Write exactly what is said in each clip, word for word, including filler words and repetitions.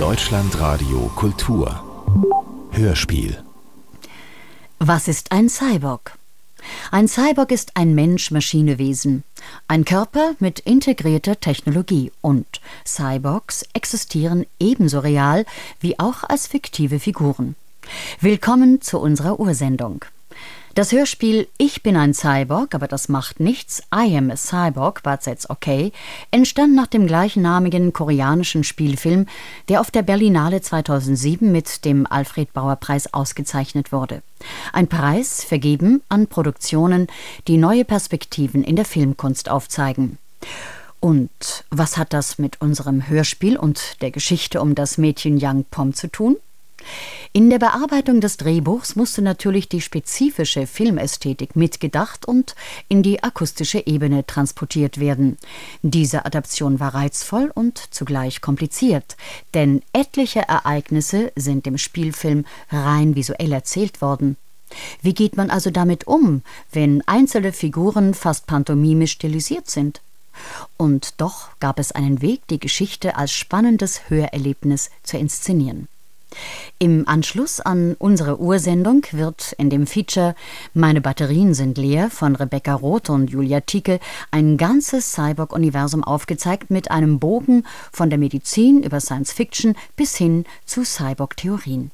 Deutschlandradio Kultur Hörspiel. Was ist ein Cyborg? Ein Cyborg ist ein Mensch-Maschine-Wesen, ein Körper mit integrierter Technologie, und Cyborgs existieren ebenso real wie auch als fiktive Figuren. Willkommen zu unserer Ursendung. Das Hörspiel Ich bin ein Cyborg, aber das macht nichts, I am a Cyborg, but that's okay, entstand nach dem gleichnamigen koreanischen Spielfilm, der auf der Berlinale zweitausendsieben mit dem Alfred-Bauer-Preis ausgezeichnet wurde. Ein Preis vergeben an Produktionen, die neue Perspektiven in der Filmkunst aufzeigen. Und was hat das mit unserem Hörspiel und der Geschichte um das Mädchen Young Pom zu tun? In der Bearbeitung des Drehbuchs musste natürlich die spezifische Filmästhetik mitgedacht und in die akustische Ebene transportiert werden. Diese Adaption war reizvoll und zugleich kompliziert, denn etliche Ereignisse sind im Spielfilm rein visuell erzählt worden. Wie geht man also damit um, wenn einzelne Figuren fast pantomimisch stilisiert sind? Und doch gab es einen Weg, die Geschichte als spannendes Hörerlebnis zu inszenieren. Im Anschluss an unsere Ursendung wird in dem Feature Meine Batterien sind leer von Rebecca Roth und Julia Tieke ein ganzes Cyborg-Universum aufgezeigt mit einem Bogen von der Medizin über Science-Fiction bis hin zu Cyborg-Theorien.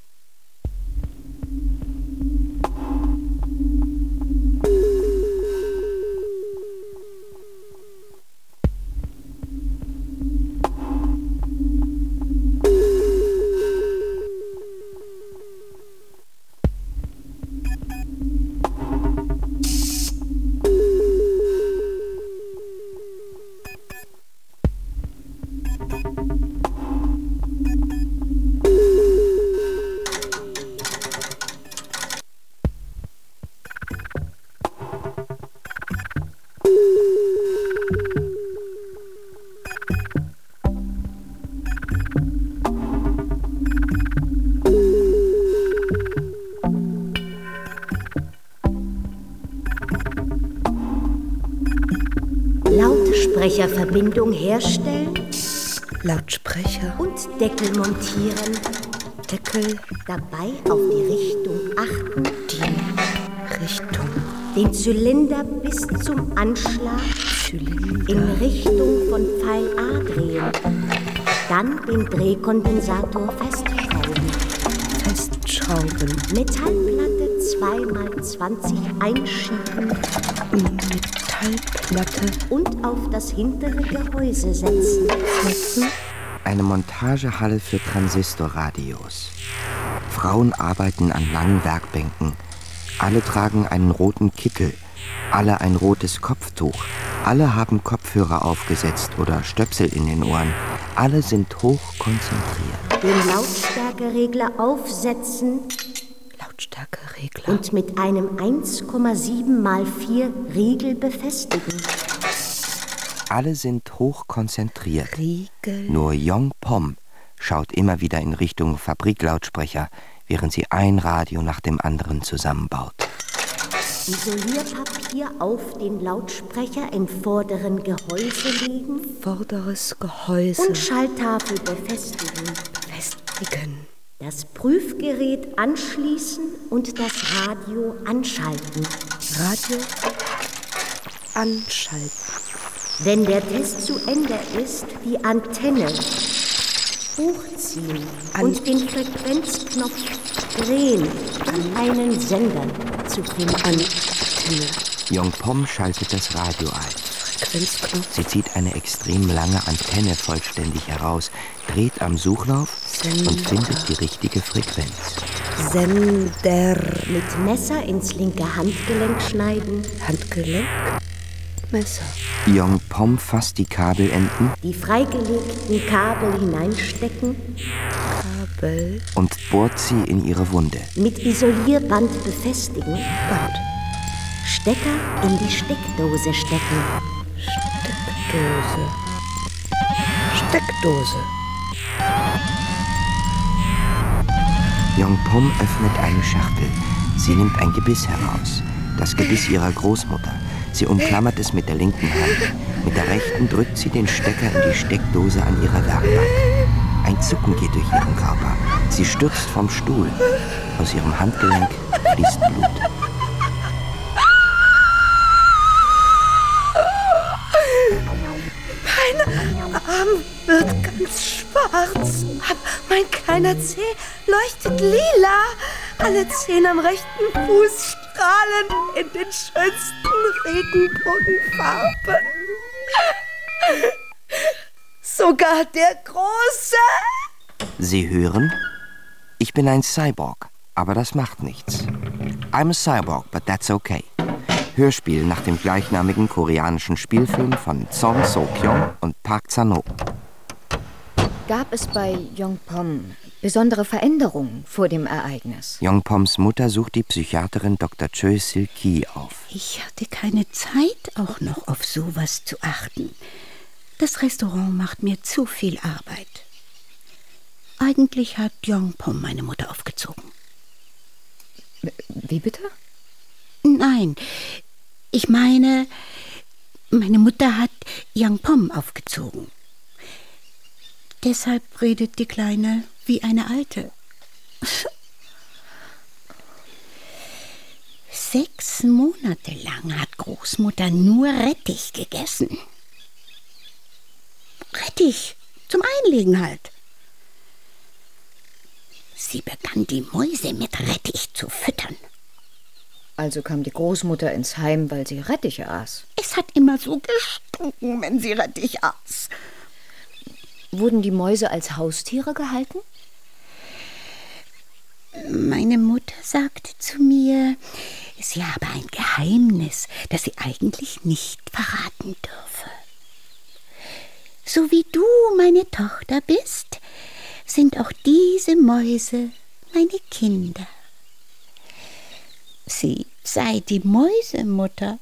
Lautsprecherverbindung herstellen. Lautsprecher. Und Deckel montieren. Deckel. Dabei auf die Richtung achten. Die Richtung. Den Zylinder bis zum Anschlag. Zylinder. In Richtung von Pfeil A drehen. Dann den Drehkondensator festschrauben. Festschrauben. Metallplatte zwei mal zwanzig einschieben. Metallplatte. Und auf das hintere Gehäuse setzen. Setzen. Eine Montagehalle für Transistorradios. Frauen arbeiten an langen Werkbänken. Alle tragen einen roten Kittel. Alle ein rotes Kopftuch. Alle haben Kopfhörer aufgesetzt oder Stöpsel in den Ohren. Alle sind hochkonzentriert. Den Lautstärkeregler aufsetzen. Lautstärkeregler. Und mit einem eins Komma sieben mal vier Riegel befestigen. Alle sind hochkonzentriert. Riegel. Nur Young Pom schaut immer wieder in Richtung Fabriklautsprecher, während sie ein Radio nach dem anderen zusammenbaut. Isolierpapier auf den Lautsprecher im vorderen Gehäuse legen. Vorderes Gehäuse. Und Schalltafel befestigen. Befestigen. Das Prüfgerät anschließen und das Radio anschalten. Radio anschalten. Wenn der Test zu Ende ist, die Antenne hochziehen An und den Frequenzknopf drehen, um einen Sender zu finden. Antenne. Young Pom schaltet das Radio ein. Frequenzknopf. Sie zieht eine extrem lange Antenne vollständig heraus, dreht am Suchlauf Sender. Und findet die richtige Frequenz. Sender. Mit Messer ins linke Handgelenk schneiden. Handgelenk. Messer. Young Pom fasst die Kabelenden. Die freigelegten Kabel hineinstecken. Kabel. Und bohrt sie in ihre Wunde. Mit Isolierband befestigen. Band. Stecker in die Steckdose stecken. Steckdose. Steckdose. Young Pom öffnet eine Schachtel. Sie nimmt ein Gebiss heraus. Das Gebiss ihrer Großmutter. Sie umklammert es mit der linken Hand. Mit der rechten drückt sie den Stecker in die Steckdose an ihrer Werkbank. Ein Zucken geht durch ihren Körper. Sie stürzt vom Stuhl. Aus ihrem Handgelenk fließt Blut. Mein Arm wird ganz schwarz. Mein kleiner Zeh leuchtet lila. Alle Zehen am rechten Fuß strahlen in den schönsten Regenbogenfarben. Sogar der Große. Sie hören? Ich bin ein Cyborg, aber das macht nichts. I'm a cyborg, but that's okay. Hörspiel nach dem gleichnamigen koreanischen Spielfilm von Song So-kyung und Park Chan-ho. Gab es bei Yong-pom besondere Veränderungen vor dem Ereignis? Yong-poms Mutter sucht die Psychiaterin Doktor Choi Sil-ki auf. Ich hatte keine Zeit, auch noch auf sowas zu achten. Das Restaurant macht mir zu viel Arbeit. Eigentlich hat Yong-pom meine Mutter aufgezogen. Wie bitte? Nein, ich meine, meine Mutter hat Yong-pom aufgezogen. Deshalb redet die Kleine wie eine Alte. Sechs Monate lang hat Großmutter nur Rettich gegessen. Rettich, zum Einlegen halt. Sie begann die Mäuse mit Rettich zu füttern. Also kam die Großmutter ins Heim, weil sie Rettiche aß. Es hat immer so gestunken, wenn sie Rettich aß. Wurden die Mäuse als Haustiere gehalten? Meine Mutter sagte zu mir, sie habe ein Geheimnis, das sie eigentlich nicht verraten dürfe. So wie du meine Tochter bist, sind auch diese Mäuse meine Kinder. Sie sei die Mäusemutter.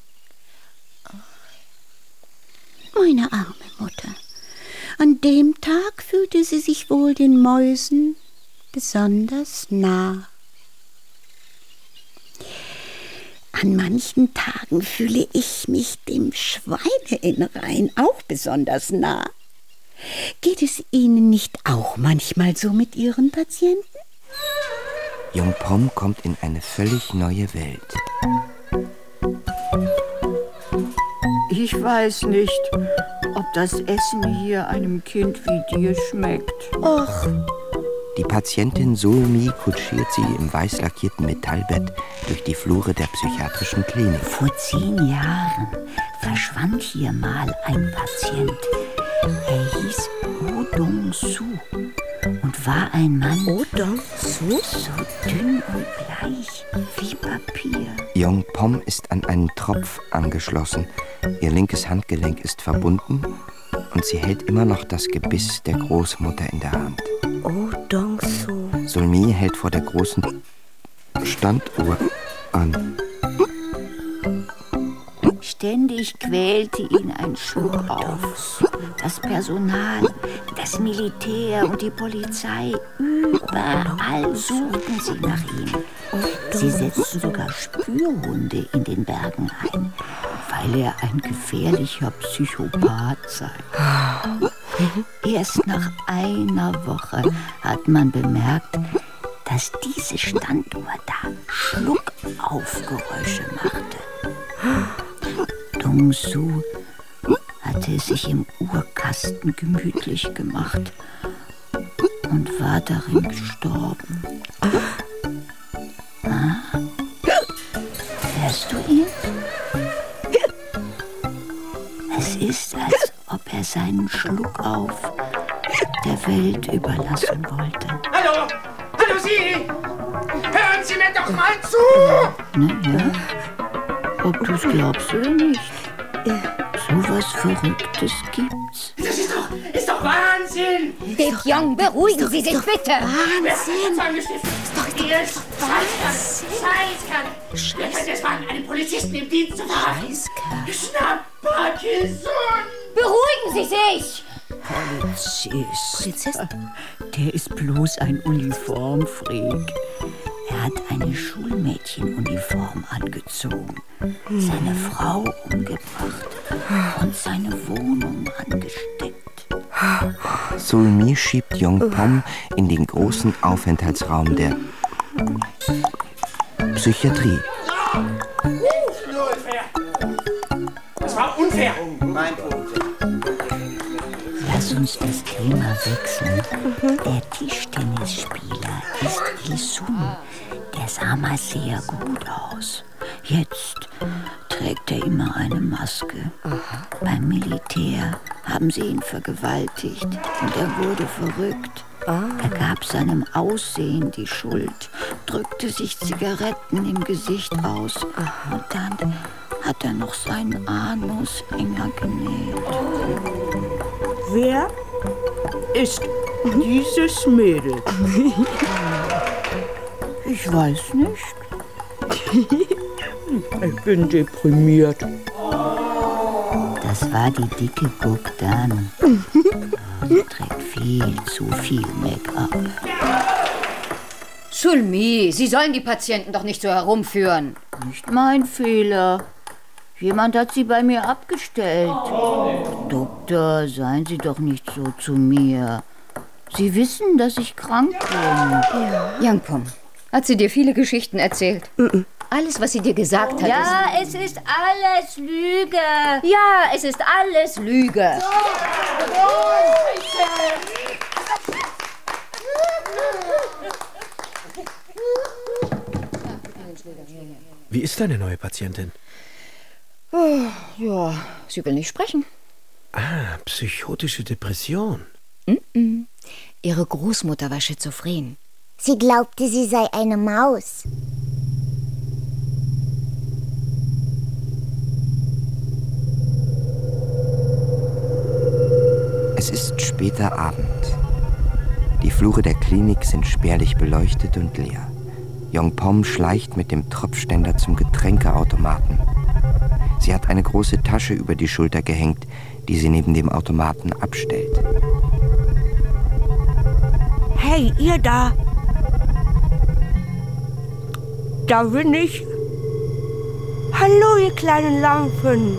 Meine arme Mutter. An dem Tag fühlte sie sich wohl den Mäusen besonders nah. An manchen Tagen fühle ich mich dem Schweineinrein auch besonders nah. Geht es Ihnen nicht auch manchmal so mit Ihren Patienten? Yong-pom kommt in eine völlig neue Welt. Ich weiß nicht, ob das Essen hier einem Kind wie dir schmeckt. Och. Die Patientin Sulmi kutschiert sie im weiß lackierten Metallbett durch die Flure der psychiatrischen Klinik. Vor zehn Jahren verschwand hier mal ein Patient. Er hieß Oh Dong-su und war ein Mann. Oh Dong-su? So dünn und bleich wie Papier. Yong-pom ist an einen Tropf angeschlossen. Ihr linkes Handgelenk ist verbunden und sie hält immer noch das Gebiss der Großmutter in der Hand. Oh Dong-su. Sulmi hält vor der großen Standuhr an. Ständig quälte ihn ein Schluck auf. Das Personal, das Militär und die Polizei, überall suchten sie nach ihm. Sie setzten sogar Spürhunde in den Bergen ein, weil er ein gefährlicher Psychopath sei. Erst nach einer Woche hat man bemerkt, dass diese Standuhr da Schluckaufgeräusche machte. Dong-su hatte es sich im Uhrkasten gemütlich gemacht und war darin gestorben. Ah? Hörst du ihn? Es ist, als ob er seinen Schluck auf der Welt überlassen wollte. Hallo! Hallo Sie! Hören Sie mir doch mal zu! Na ja, ob du es glaubst oder nicht. So was Verrücktes gibt's. Das ist doch, ist doch Wahnsinn! Dick Young, beruhigen Sie sich bitte! Wahnsinn! Ist doch Ihr Scheißkerl! Wer könnte es wagen, einen Polizisten im Dienst zu verhaften? Schnapp-Parkinson! Beruhigen Sie sich! Polizist. Polizist? Der ist bloß ein Uniformfreak. Er hat eine Schulmädchenuniform angezogen, seine Frau umgebracht und seine Wohnung angesteckt. Sulmi schiebt Yong Pom in den großen Aufenthaltsraum der Psychiatrie. Das war unfair. Mein Punkt. Lass uns das Thema wechseln. Mhm. Der Tischtennisspieler ist Il-sung. Der sah mal sehr gut aus. Jetzt trägt er immer eine Maske. Aha. Beim Militär haben sie ihn vergewaltigt und er wurde verrückt. Ah. Er gab seinem Aussehen die Schuld, drückte sich Zigaretten im Gesicht aus. Aha. Und dann hat er noch seinen Anus enger genäht. Wer ist dieses Mädel? Ich weiß nicht. Ich bin deprimiert. Das war die dicke Bogdan. Sie trägt viel zu viel Make-up. Sulmi, Sie sollen die Patienten doch nicht so herumführen. Nicht mein Fehler. Jemand hat sie bei mir abgestellt. Doktor, seien Sie doch nicht so zu mir. Sie wissen, dass ich krank bin. Ja. Yong Pom, hat sie dir viele Geschichten erzählt? Mm-mm. Alles, was sie dir gesagt hat, ja, ist... Ja, es ist alles Lüge. Ja, es ist alles Lüge. Wie ist deine neue Patientin? Oh, ja, sie will nicht sprechen. Ah, psychotische Depression. Mm-mm. Ihre Großmutter war schizophren. Sie glaubte, sie sei eine Maus. Es ist später Abend. Die Flure der Klinik sind spärlich beleuchtet und leer. Yong Pom schleicht mit dem Tropfständer zum Getränkeautomaten. Sie hat eine große Tasche über die Schulter gehängt, die sie neben dem Automaten abstellt. Hey, ihr da! Da bin ich. Hallo, ihr kleinen Lampen.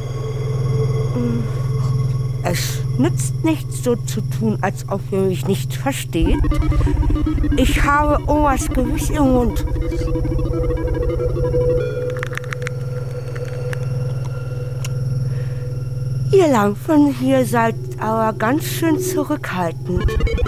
Es nützt nichts, so zu tun, als ob ihr mich nicht versteht. Ich habe Omas Gewicht im Mund. Ihr Lampen hier seid aber ganz schön zurückhaltend.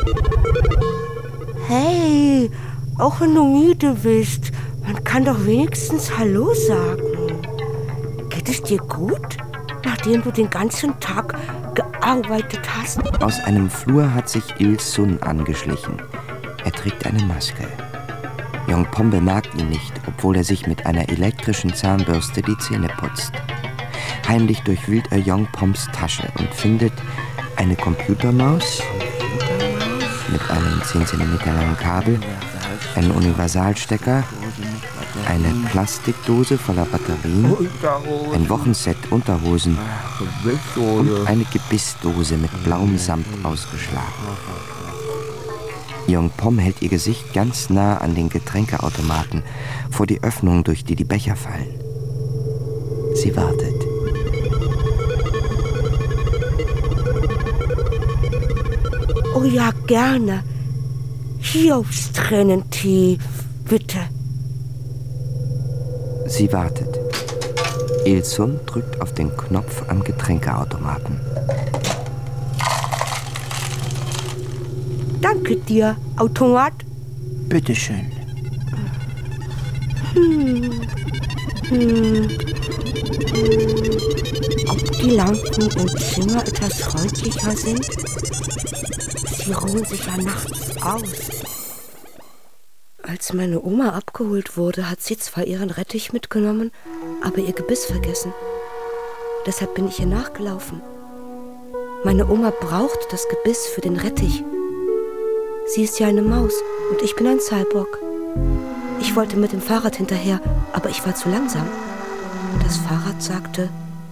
Hey, auch wenn du müde bist, man kann doch wenigstens Hallo sagen. Geht es dir gut, nachdem du den ganzen Tag gearbeitet hast? Aus einem Flur hat sich Il-sung angeschlichen. Er trägt eine Maske. Yong Pom bemerkt ihn nicht, obwohl er sich mit einer elektrischen Zahnbürste die Zähne putzt. Heimlich durchwühlt er Yong Poms Tasche und findet eine Computermaus mit einem zehn Zentimeter langen Kabel, einen Universalstecker, eine Plastikdose voller Batterien, ein Wochenset Unterhosen und eine Gebissdose mit blauem Samt ausgeschlagen. Yong Pom hält ihr Gesicht ganz nah an den Getränkeautomaten, vor die Öffnung, durch die die Becher fallen. Sie wartet. Oh ja, gerne. Hiobstränentee, bitte. Sie wartet. Il-sung drückt auf den Knopf am Getränkeautomaten. Danke dir, Automat. Bitteschön. Hm. Hm. Ob die Lampen im Zimmer etwas freundlicher sind? Sie ruhen sich ja nachts aus. Als meine Oma abgeholt wurde, hat sie zwar ihren Rettich mitgenommen, aber ihr Gebiss vergessen. Deshalb bin ich ihr nachgelaufen. Meine Oma braucht das Gebiss für den Rettich. Sie ist ja eine Maus und ich bin ein Cyborg. Ich wollte mit dem Fahrrad hinterher, aber ich war zu langsam. Das Fahrrad sagte: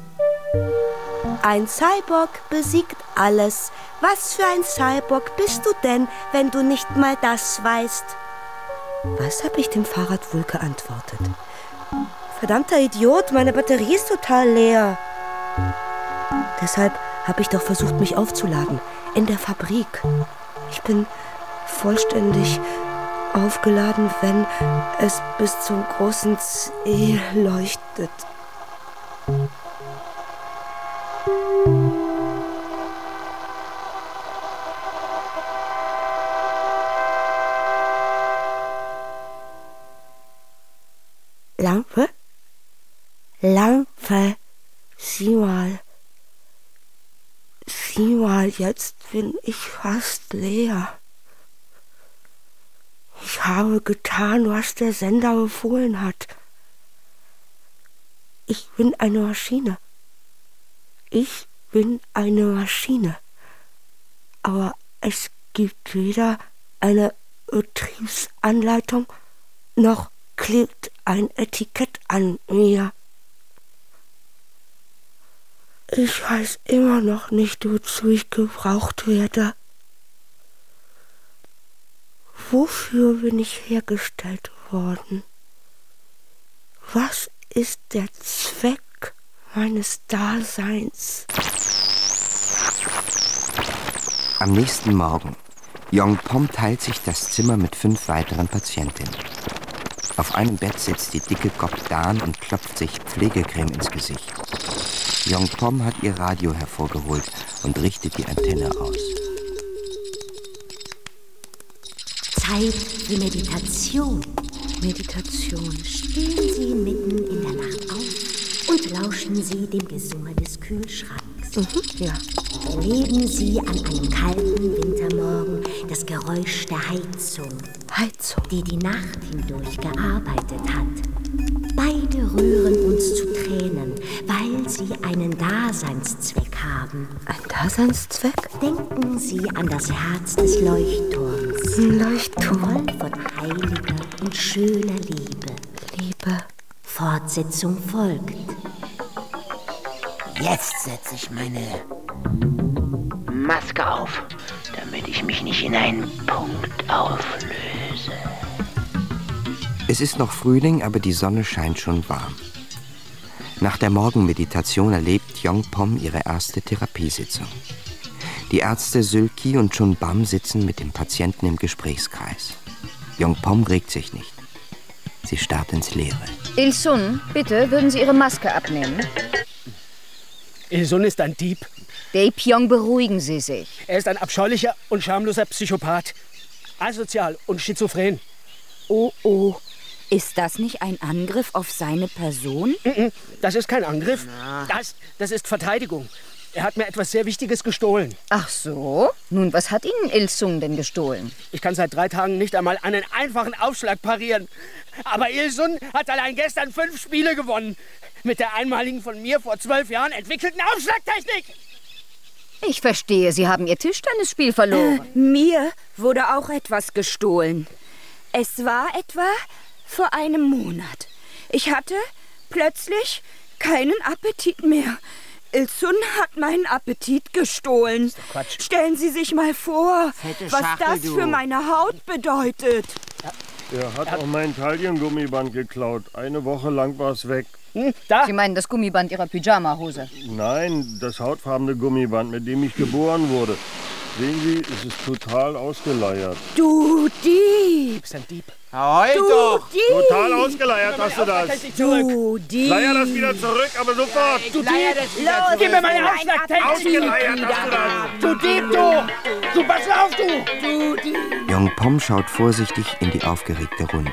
Ein Cyborg besiegt alles. Was für ein Cyborg bist du denn, wenn du nicht mal das weißt? Was habe ich dem Fahrrad wohl geantwortet? Verdammter Idiot, meine Batterie ist total leer. Deshalb habe ich doch versucht, mich aufzuladen. in der Fabrik. Ich bin vollständig aufgeladen, wenn es bis zum großen C leuchtet. Lampe? Lampe, sieh mal. Sieh mal, jetzt bin ich fast leer. Ich habe getan, was der Sender befohlen hat. Ich bin eine Maschine. Ich bin eine Maschine. Aber es gibt weder eine Betriebsanleitung, noch klebt ein Etikett an mir. Ich weiß immer noch nicht, wozu ich gebraucht werde. Wofür bin ich hergestellt worden? Was ist der Zweck meines Daseins? Am nächsten Morgen. Yong Pom teilt sich das Zimmer mit fünf weiteren Patientinnen. Auf einem Bett sitzt die dicke Gok Dan und klopft sich Pflegecreme ins Gesicht. Yong Pom hat ihr Radio hervorgeholt und richtet die Antenne aus. Zeit für Meditation. Meditation. Stehen Sie mitten in der Nacht auf und lauschen Sie dem Gesumme des Kühlschranks. Mhm, ja. Erleben Sie an einem kalten Wintermorgen das Geräusch der Heizung, Heizung, die die Nacht hindurch gearbeitet hat. Beide rühren uns zu Tränen, weil sie einen Daseinszweck haben. Ein Daseinszweck? Denken Sie an das Herz des Leuchtturms. Ein Leuchtturm. Voll von heiliger und schöner Liebe. Liebe. Fortsetzung folgt. Jetzt setze ich meine Maske auf, damit ich mich nicht in einen Punkt auflöse. Es ist noch Frühling, aber die Sonne scheint schon warm. Nach der Morgenmeditation erlebt Yong Pom ihre erste Therapiesitzung. Die Ärzte Sülki und Chun Bam sitzen mit dem Patienten im Gesprächskreis. Yong Pom regt sich nicht. Sie starrt ins Leere. Il-sun, bitte, würden Sie Ihre Maske abnehmen? Il-sun ist ein Dieb. Dae-Pyong, beruhigen Sie sich. Er ist ein abscheulicher und schamloser Psychopath. Asozial und schizophren. Oh, oh. Ist das nicht ein Angriff auf seine Person? Das ist kein Angriff. Das, das ist Verteidigung. Er hat mir etwas sehr Wichtiges gestohlen. Ach so? Nun, was hat Ihnen Il-sun denn gestohlen? Ich kann seit drei Tagen nicht einmal einen einfachen Aufschlag parieren. Aber Il-sun hat allein gestern fünf Spiele gewonnen. Mit der einmaligen von mir vor zwölf Jahren entwickelten Aufschlagtechnik. Ich verstehe, Sie haben Ihr Tischtennisspiel verloren. Äh, mir wurde auch etwas gestohlen. Es war etwa vor einem Monat. Ich hatte plötzlich keinen Appetit mehr. Il-sun hat meinen Appetit gestohlen. Quatsch. Stellen Sie sich mal vor, Fette was Schachtel, das du. für meine Haut bedeutet. Er hat auch mein Taillengummiband geklaut. Eine Woche lang war es weg. Hm, da? Sie meinen das Gummiband Ihrer Pyjama-Hose? Nein, das hautfarbene Gummiband, mit dem ich geboren wurde. Sehen Sie, es ist total ausgeleiert. Du Dieb! Du bist ein Dieb. Halt du doch! Dieb! Total ausgeleiert hast du das. Du Dieb! Leier das wieder zurück, aber sofort! Du Dieb! Los, gib mir meine Aufschlagtechnik! Ausgeleiert hast du das! Du Dieb, du! Du, pass auf, du! Du Dieb! Yong Pom schaut vorsichtig in die aufgeregte Runde.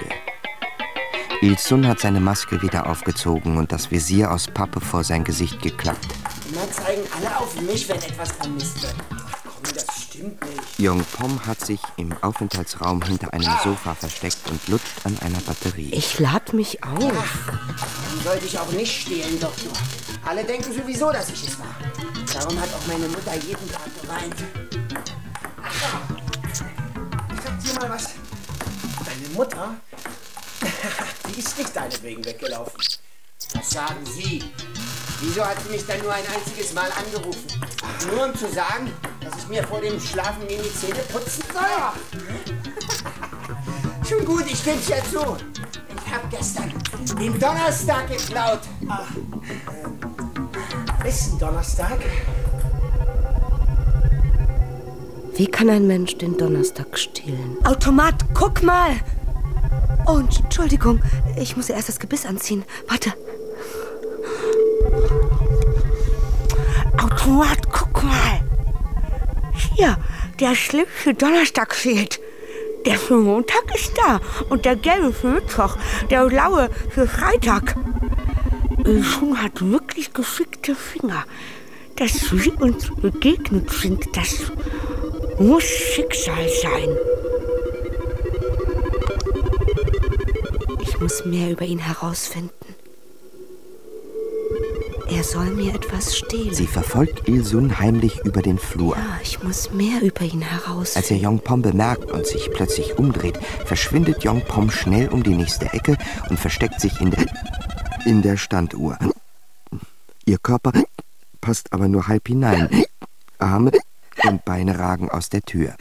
Il-sun hat seine Maske wieder aufgezogen und das Visier aus Pappe vor sein Gesicht geklappt. Immer zeigen alle auf mich, wenn etwas vermisst wird. Ach komm, das stimmt nicht. Yong Pom hat sich im Aufenthaltsraum hinter einem Sofa versteckt und lutscht an einer Batterie. Ich lad mich auf. Ja, dann sollte ich auch nicht stehlen, Doktor. Alle denken sowieso, dass ich es war. Darum hat auch meine Mutter jeden Tag geweint. Ach, ich sag dir mal was. Deine Mutter, die ist nicht deinetwegen weggelaufen. Was sagen Sie? Wieso hat sie mich dann nur ein einziges Mal angerufen? Nur um zu sagen, dass ich mir vor dem Schlafengehen die Zähne putzen soll? Schon gut, ich geb's ja zu. Ich hab gestern den Donnerstag geklaut. Ach, ähm, ist ein Donnerstag? Wie kann ein Mensch den Donnerstag stehlen? Automat, guck mal! Oh, Entschuldigung, ich muss erst das Gebiss anziehen. Warte. Automat, guck mal. Hier, der schlimmste Donnerstag fehlt. Der für Montag ist da und der gelbe für Mittwoch, der blaue für Freitag. Ilsun hat wirklich geschickte Finger. Dass wir uns begegnet sind, das muss Schicksal sein. Ich muss mehr über ihn herausfinden. Er soll mir etwas stehlen. Sie verfolgt Ilsun heimlich über den Flur. Ja, ich muss mehr über ihn herausfinden. Als er Yongpom bemerkt und sich plötzlich umdreht, verschwindet Yongpom schnell um die nächste Ecke und versteckt sich in der, in der Standuhr. Ihr Körper passt aber nur halb hinein. Arme und Beine ragen aus der Tür.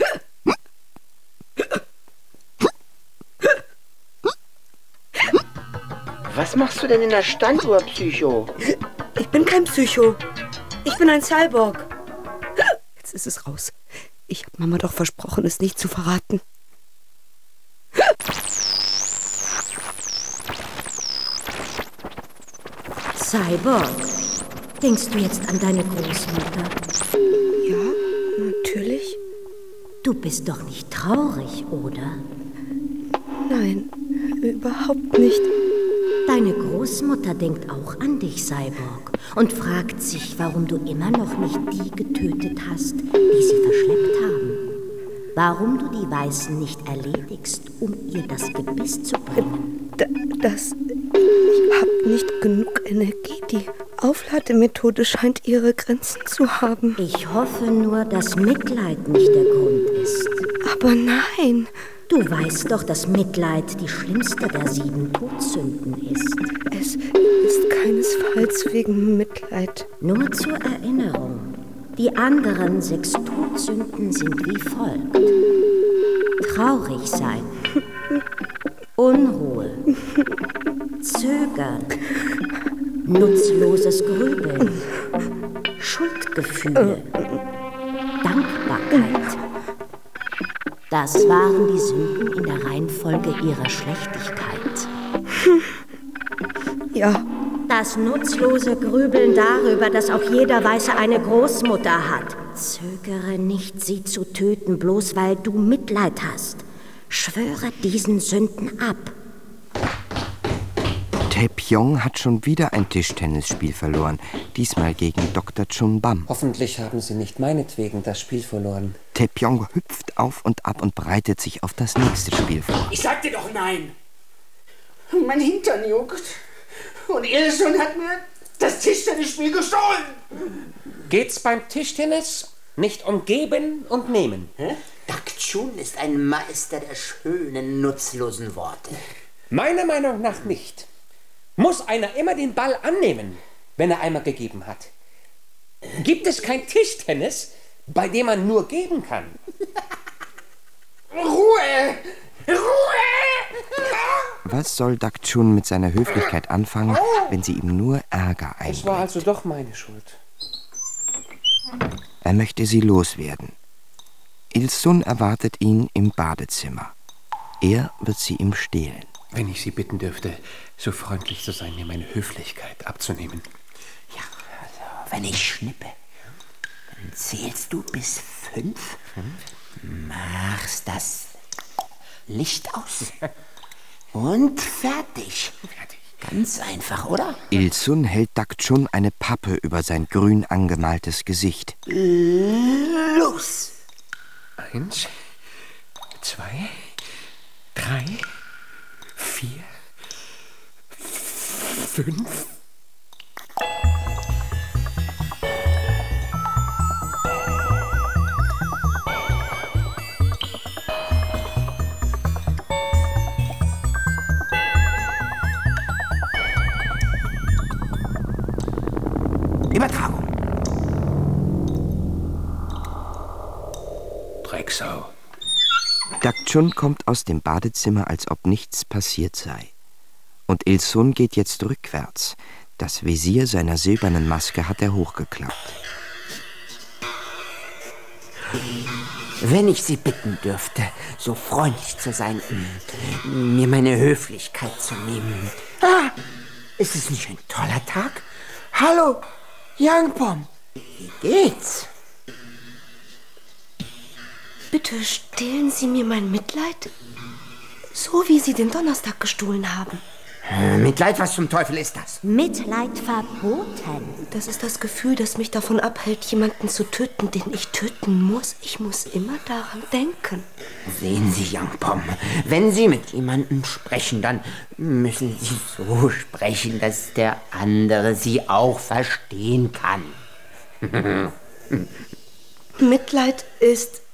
Was machst du denn in der Standuhr, Psycho? Ich bin kein Psycho. Ich bin ein Cyborg. Jetzt ist es raus. Ich habe Mama doch versprochen, es nicht zu verraten. Cyborg, denkst du jetzt an deine Großmutter? Ja, natürlich. Du bist doch nicht traurig, oder? Nein, überhaupt nicht. Deine Großmutter denkt auch an dich, Cyborg, und fragt sich, warum du immer noch nicht die getötet hast, die sie verschleppt haben. Warum du die Weißen nicht erledigst, um ihr das Gebiss zu bringen. D das... Ich habe nicht genug Energie. Die Auflademethode scheint ihre Grenzen zu haben. Ich hoffe nur, dass Mitleid nicht der Grund ist. Aber nein. Du weißt doch, dass Mitleid die schlimmste der sieben Todsünden ist. Es ist keinesfalls wegen Mitleid. Nur zur Erinnerung. Die anderen sechs Todsünden sind wie folgt. Traurig sein. Unruhe. Zögern. Nutzloses Grübeln. Schuldgefühle. Dankbarkeit. Das waren die Sünden in der Reihenfolge ihrer Schlechtigkeit. Ja. Das nutzlose Grübeln darüber, dass auch jeder Weiße eine Großmutter hat. Zögere nicht, sie zu töten, bloß weil du Mitleid hast. Schwöre diesen Sünden ab. Taepyeong hat schon wieder ein Tischtennisspiel verloren, diesmal gegen Doktor Chun Bam. Hoffentlich haben Sie nicht meinetwegen das Spiel verloren. Taepyeong hüpft auf und ab und bereitet sich auf das nächste Spiel vor. Ich sag dir doch nein. Mein Hintern juckt. Und Ilsun hat mir das Tischtennisspiel gestohlen. Geht's beim Tischtennis nicht um Geben und Nehmen? Hä? Dak Chun ist ein Meister der schönen, nutzlosen Worte. Meiner Meinung nach nicht. Muss einer immer den Ball annehmen, wenn er einmal gegeben hat? Gibt es kein Tischtennis, bei dem man nur geben kann? Ruhe! Ruhe! Was soll Dak Chun mit seiner Höflichkeit anfangen, wenn sie ihm nur Ärger einbringt? Es war also doch meine Schuld. Er möchte sie loswerden. Ilsun erwartet ihn im Badezimmer. Er wird sie ihm stehlen. Wenn ich Sie bitten dürfte, so freundlich zu sein, mir meine Höflichkeit abzunehmen. Ja, also, wenn ich schnippe, dann zählst du bis fünf, fünf? Machst das Licht aus und fertig. Fertig. Ganz einfach, oder? Ilsun hält Dak Chun eine Pappe über sein grün angemaltes Gesicht. Los! Eins, zwei, drei, vier, fünf. Übertragung. Drecksau. Dak Chun kommt aus dem Badezimmer, als ob nichts passiert sei. Und Ilsun geht jetzt rückwärts. Das Visier seiner silbernen Maske hat er hochgeklappt. Wenn ich Sie bitten dürfte, so freundlich zu sein, mir meine Höflichkeit zu nehmen. Ah, ist es nicht ein toller Tag? Hallo, Young Pom. Wie geht's? Bitte stehlen Sie mir mein Mitleid, so wie Sie den Donnerstag gestohlen haben. Mitleid, was zum Teufel ist das? Mitleid verboten. Das ist das Gefühl, das mich davon abhält, jemanden zu töten, den ich töten muss. Ich muss immer daran denken. Sehen Sie, Young Pom, wenn Sie mit jemandem sprechen, dann müssen Sie so sprechen, dass der andere Sie auch verstehen kann. Mitleid ist...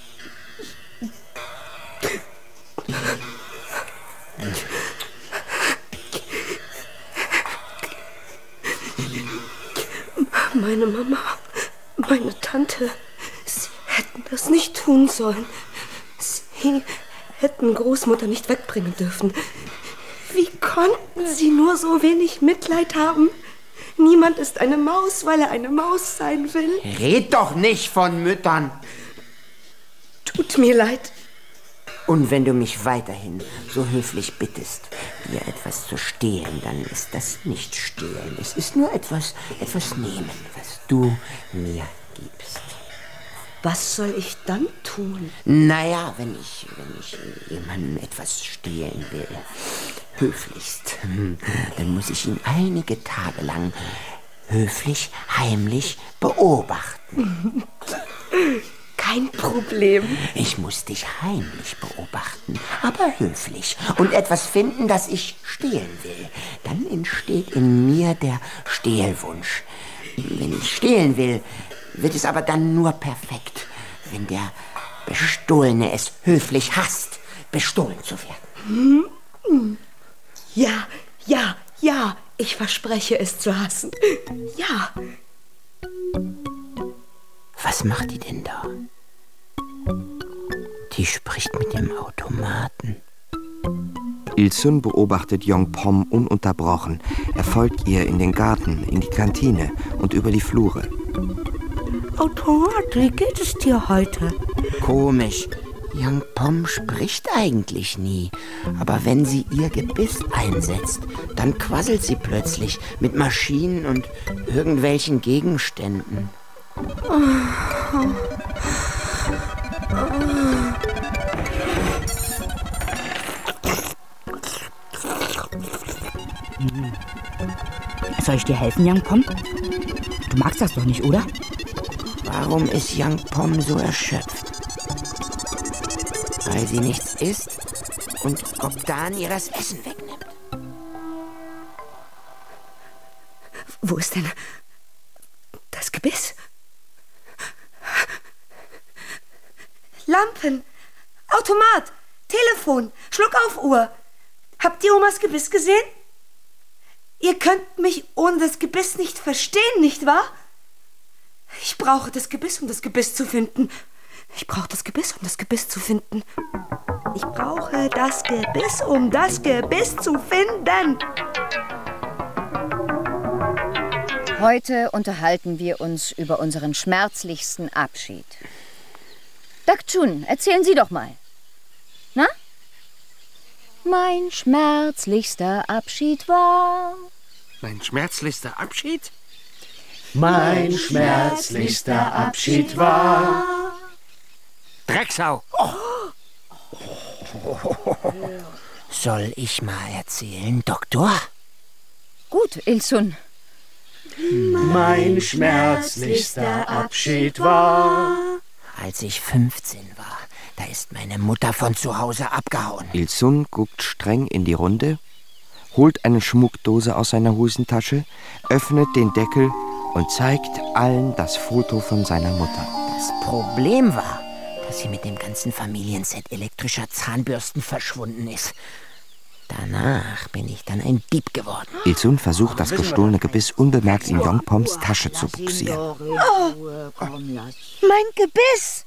Meine Mama, meine Tante, sie hätten das nicht tun sollen. Sie hätten Großmutter nicht wegbringen dürfen. Wie konnten sie nur so wenig Mitleid haben? Niemand ist eine Maus, weil er eine Maus sein will. Red doch nicht von Müttern. Tut mir leid. Und wenn du mich weiterhin so höflich bittest, dir etwas zu stehlen, dann ist das nicht stehlen. Es ist nur etwas, etwas nehmen, was du mir gibst. Was soll ich dann tun? Naja, wenn ich, wenn ich jemandem etwas stehlen will, höflichst, dann muss ich ihn einige Tage lang höflich, heimlich beobachten. Kein Problem. Ich muss dich heimlich beobachten, aber höflich und etwas finden, das ich stehlen will. Dann entsteht in mir der Stehlwunsch. Wenn ich stehlen will, wird es aber dann nur perfekt, wenn der Bestohlene es höflich hasst, bestohlen zu werden. Ja, ja, ja, ich verspreche es zu hassen. Ja. Was macht die denn da? Die spricht mit dem Automaten. Il-sun beobachtet Young Pom ununterbrochen. Er folgt ihr in den Garten, in die Kantine und über die Flure. Automat, wie geht es dir heute? Komisch. Young Pom spricht eigentlich nie. Aber wenn sie ihr Gebiss einsetzt, dann quasselt sie plötzlich mit Maschinen und irgendwelchen Gegenständen. Oh. Soll ich dir helfen, Young Pom? Du magst das doch nicht, oder? Warum ist Young Pom so erschöpft? Weil sie nichts isst und Gobdan ihr das Essen wegnimmt. Wo ist denn das Gebiss? Lampen, Automat, Telefon, Schluckaufuhr. Habt ihr Omas Gebiss gesehen? Ihr könnt mich ohne das Gebiss nicht verstehen, nicht wahr? Ich brauche das Gebiss, um das Gebiss zu finden. Ich brauche das Gebiss, um das Gebiss zu finden. Ich brauche das Gebiss, um das Gebiss zu finden. Heute unterhalten wir uns über unseren schmerzlichsten Abschied. Dak-chun, erzählen Sie doch mal. Na? Mein schmerzlichster Abschied war... Mein schmerzlichster Abschied? Mein schmerzlichster Abschied war... Drecksau! Oh. Soll ich mal erzählen, Doktor? Gut, Il-sun. Mein schmerzlichster Abschied war... Als ich fünfzehn war, da ist meine Mutter von zu Hause abgehauen. Il-sun guckt streng in die Runde, holt eine Schmuckdose aus seiner Hosentasche, öffnet den Deckel und zeigt allen das Foto von seiner Mutter. Das Problem war, dass sie mit dem ganzen Familienset elektrischer Zahnbürsten verschwunden ist. Danach bin ich dann ein Dieb geworden. Il-sun versucht, das gestohlene Gebiss unbemerkt in Young Poms Tasche zu buxieren. Oh, mein Gebiss!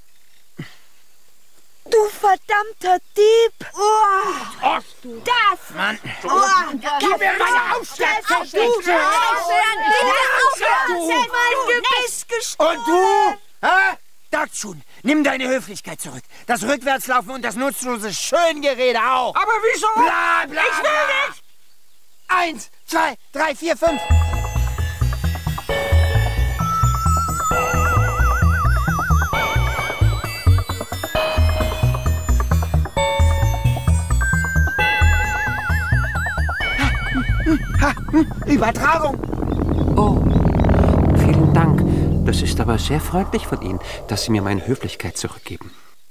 Du verdammter Dieb! Oh, das! Mann! Oh, gib mir meine Aufschlagtechnik! Du hast mein Gebiss gestohlen! Und du? Hä? Dachshund, nimm deine Höflichkeit zurück. Das Rückwärtslaufen und das nutzlose Schöngerede auch. Aber wieso? Bla, bla, ich will bla. nicht! Eins, zwei, drei, vier, fünf. Ha, Übertragung. Oh, vielen Dank. Das ist aber sehr freundlich von Ihnen, dass Sie mir meine Höflichkeit zurückgeben.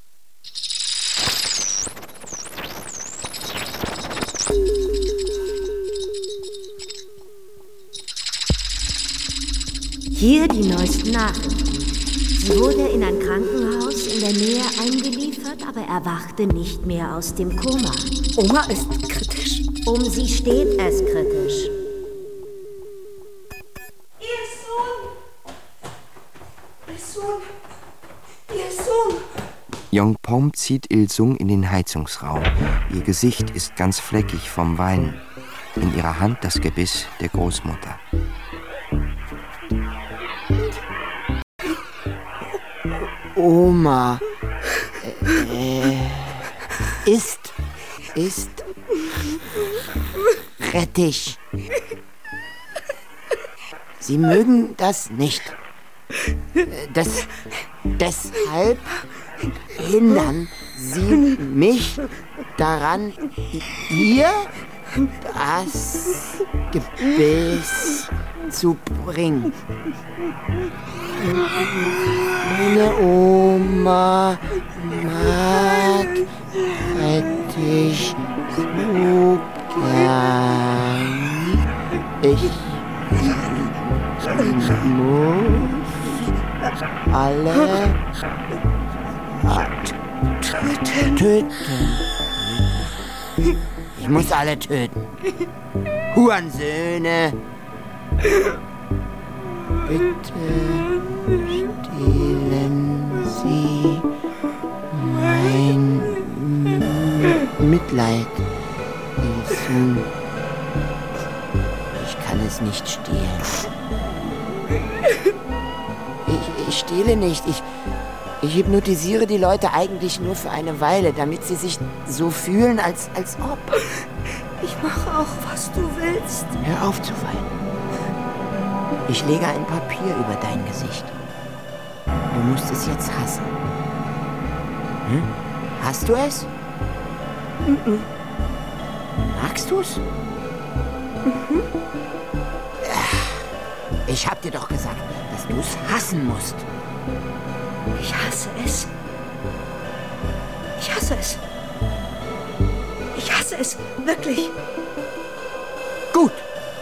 Hier die neuesten Nachrichten. Sie wurde in ein Krankenhaus in der Nähe eingeliefert, aber erwachte nicht mehr aus dem Koma. Oma ist kritisch. Um sie steht es kritisch. Ihr Sohn! Ihr Sohn! Ihr Sohn! Yongpom zieht Il-sung in den Heizungsraum. Ihr Gesicht ist ganz fleckig vom Weinen. In ihrer Hand das Gebiss der Großmutter. Oma. Äh, ist. Ist. Rettich. Sie mögen das nicht. Das, deshalb hindern Sie mich daran, ihr das Gebiss zu bringen. Meine Oma mag Rettich so gern. Ich muss alle töten. töten. Ich muss alle töten. Hurensöhne. Bitte stillen Sie mein Mitleid. Il-sung. Ich kann es nicht stehlen. Ich, ich stehle nicht. Ich, ich hypnotisiere die Leute eigentlich nur für eine Weile, damit sie sich so fühlen, als, als ob. Ich mache auch, was du willst. Hör auf zu weinen. Ich lege ein Papier über dein Gesicht. Du musst es jetzt hassen. Hm? Hast du es? Mhm. Magst du's? Mhm. Ich hab dir doch gesagt, dass du es hassen musst. Ich hasse es. Ich hasse es. Ich hasse es, wirklich. Gut.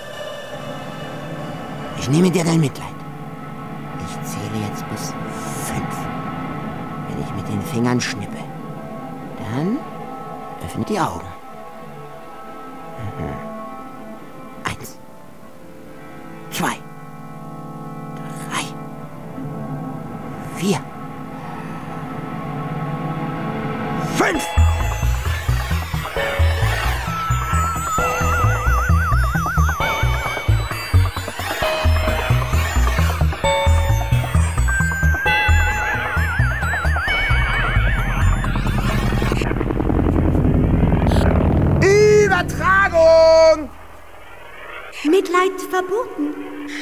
Ich nehme dir dein Mitleid. Ich zähle jetzt bis fünf. Wenn ich mit den Fingern schnippe, dann öffne die Augen. Mhm. Eins. Zwei. Drei. Vier. Fünf. Übertragung! Mitleid verboten.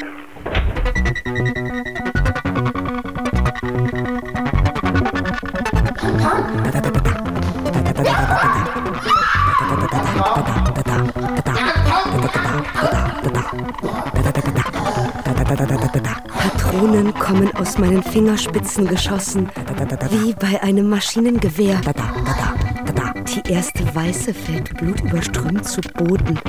Patronen kommen aus meinen Fingerspitzen geschossen, wie bei einem Maschinengewehr. Die erste Weiße fällt blutüberströmt zu Boden.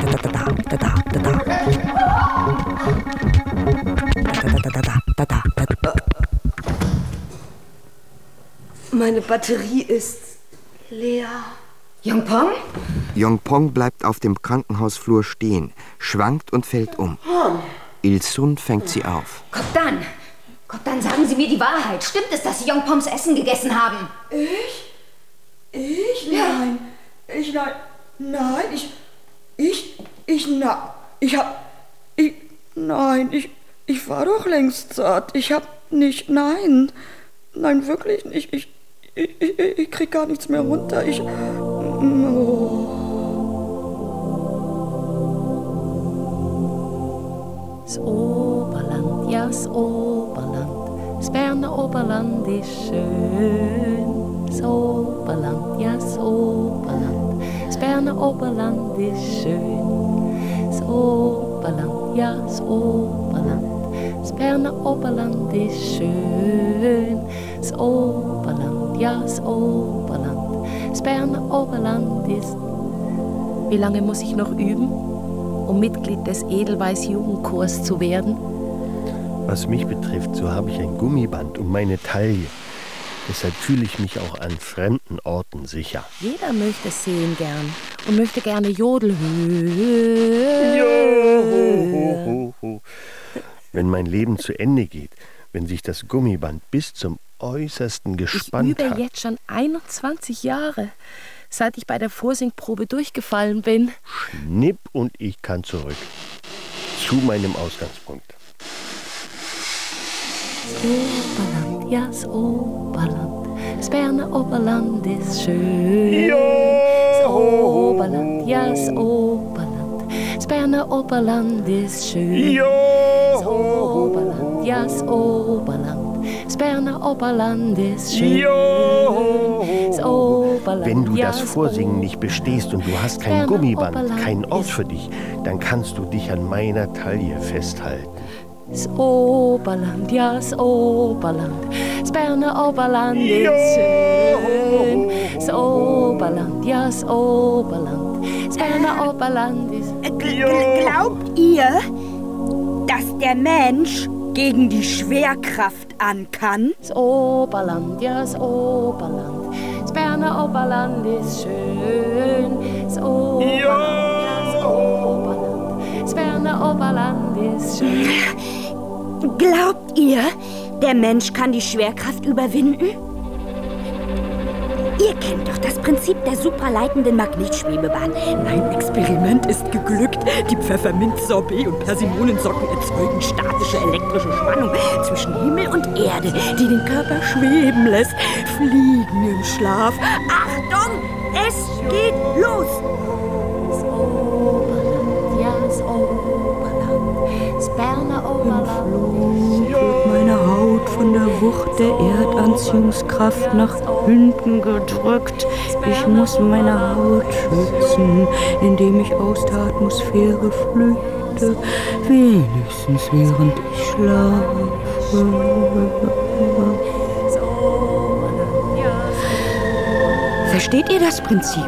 Meine Batterie ist leer. Yongpom? Yongpom bleibt auf dem Krankenhausflur stehen, schwankt und fällt um. Il-sung fängt sie auf. Koptan, Koptan, sagen Sie mir die Wahrheit. Stimmt es, dass Sie Yongpoms Essen gegessen haben? Ich? Ich? Nein. Ich, nein. Nein, ich, ich, ich, na, ich hab, ich, nein, ich, ich war doch längst satt. Ich hab nicht, nein, nein, wirklich nicht. Ich, ich, ich, ich krieg gar nichts mehr runter. Ich... Oh. Das Oberland, ja, das Oberland, das Berner Oberland ist schön. Das Oberland, ja, das Oberland, das Berner Oberland ist schön. Das Oberland, ja, das Oberland, das Berner Oberland ist schön. Das Oberland, ja, das Oberland, das Berner Oberland ist... Wie lange muss ich noch üben, um Mitglied des Edelweiß-Jugendchors zu werden? Was mich betrifft, so habe ich ein Gummiband um meine Taille. Deshalb fühle ich mich auch an fremden Orten sicher. Jeder möchte sehen gern und möchte gerne Jodel hören. Johohoho. Wenn mein Leben zu Ende geht, wenn sich das Gummiband bis zum Äußersten gespannt hat. Ich übe hat. jetzt schon einundzwanzig Jahre, seit ich bei der Vorsingprobe durchgefallen bin. Schnipp und ich kann zurück. Zu meinem Ausgangspunkt. Das Oberland, ja, das Oberland, das Berner Oberland ist schön. Das Oberland, ja, das Oberland, das Berner Oberland ist schön. Das Oberland, ja, das Oberland, das Berner Oberland ist schön. Das Oberland, Wenn du ja, das Vorsingen nicht bestehst und du hast kein Gummiband, keinen Ort für dich, dann kannst du dich an meiner Taille festhalten. Das Oberland, ja, das Oberland, das Berner Oberland ist schön. Das Oberland, ja, das Oberland, das Berner Oberland ist... Glaubt ihr, dass der Mensch gegen die Schwerkraft an kann? Das Oberland, ja, das Oberland, das Berner Oberland ist schön. Das Oberland, ja, das Oberland, das Berner Oberland ist schön. Glaubt ihr, der Mensch kann die Schwerkraft überwinden? Ihr kennt doch das Prinzip der supraleitenden Magnetschwebebahn. Mein Experiment ist geglückt. Die Pfefferminz-Sorbet und Persimonensocken erzeugen statische elektrische Spannung zwischen Himmel und Erde, die den Körper schweben lässt. Fliegen im Schlaf. Achtung, es geht los! Das Oberland, ja, das Oberland, das Berner Oberland. Wird meine Haut von der Wucht der Erdanziehungskraft nach hinten gedrückt. Ich muss meine Haut schützen, indem ich aus der Atmosphäre flüchte, wenigstens während ich schlafe. Versteht ihr das Prinzip?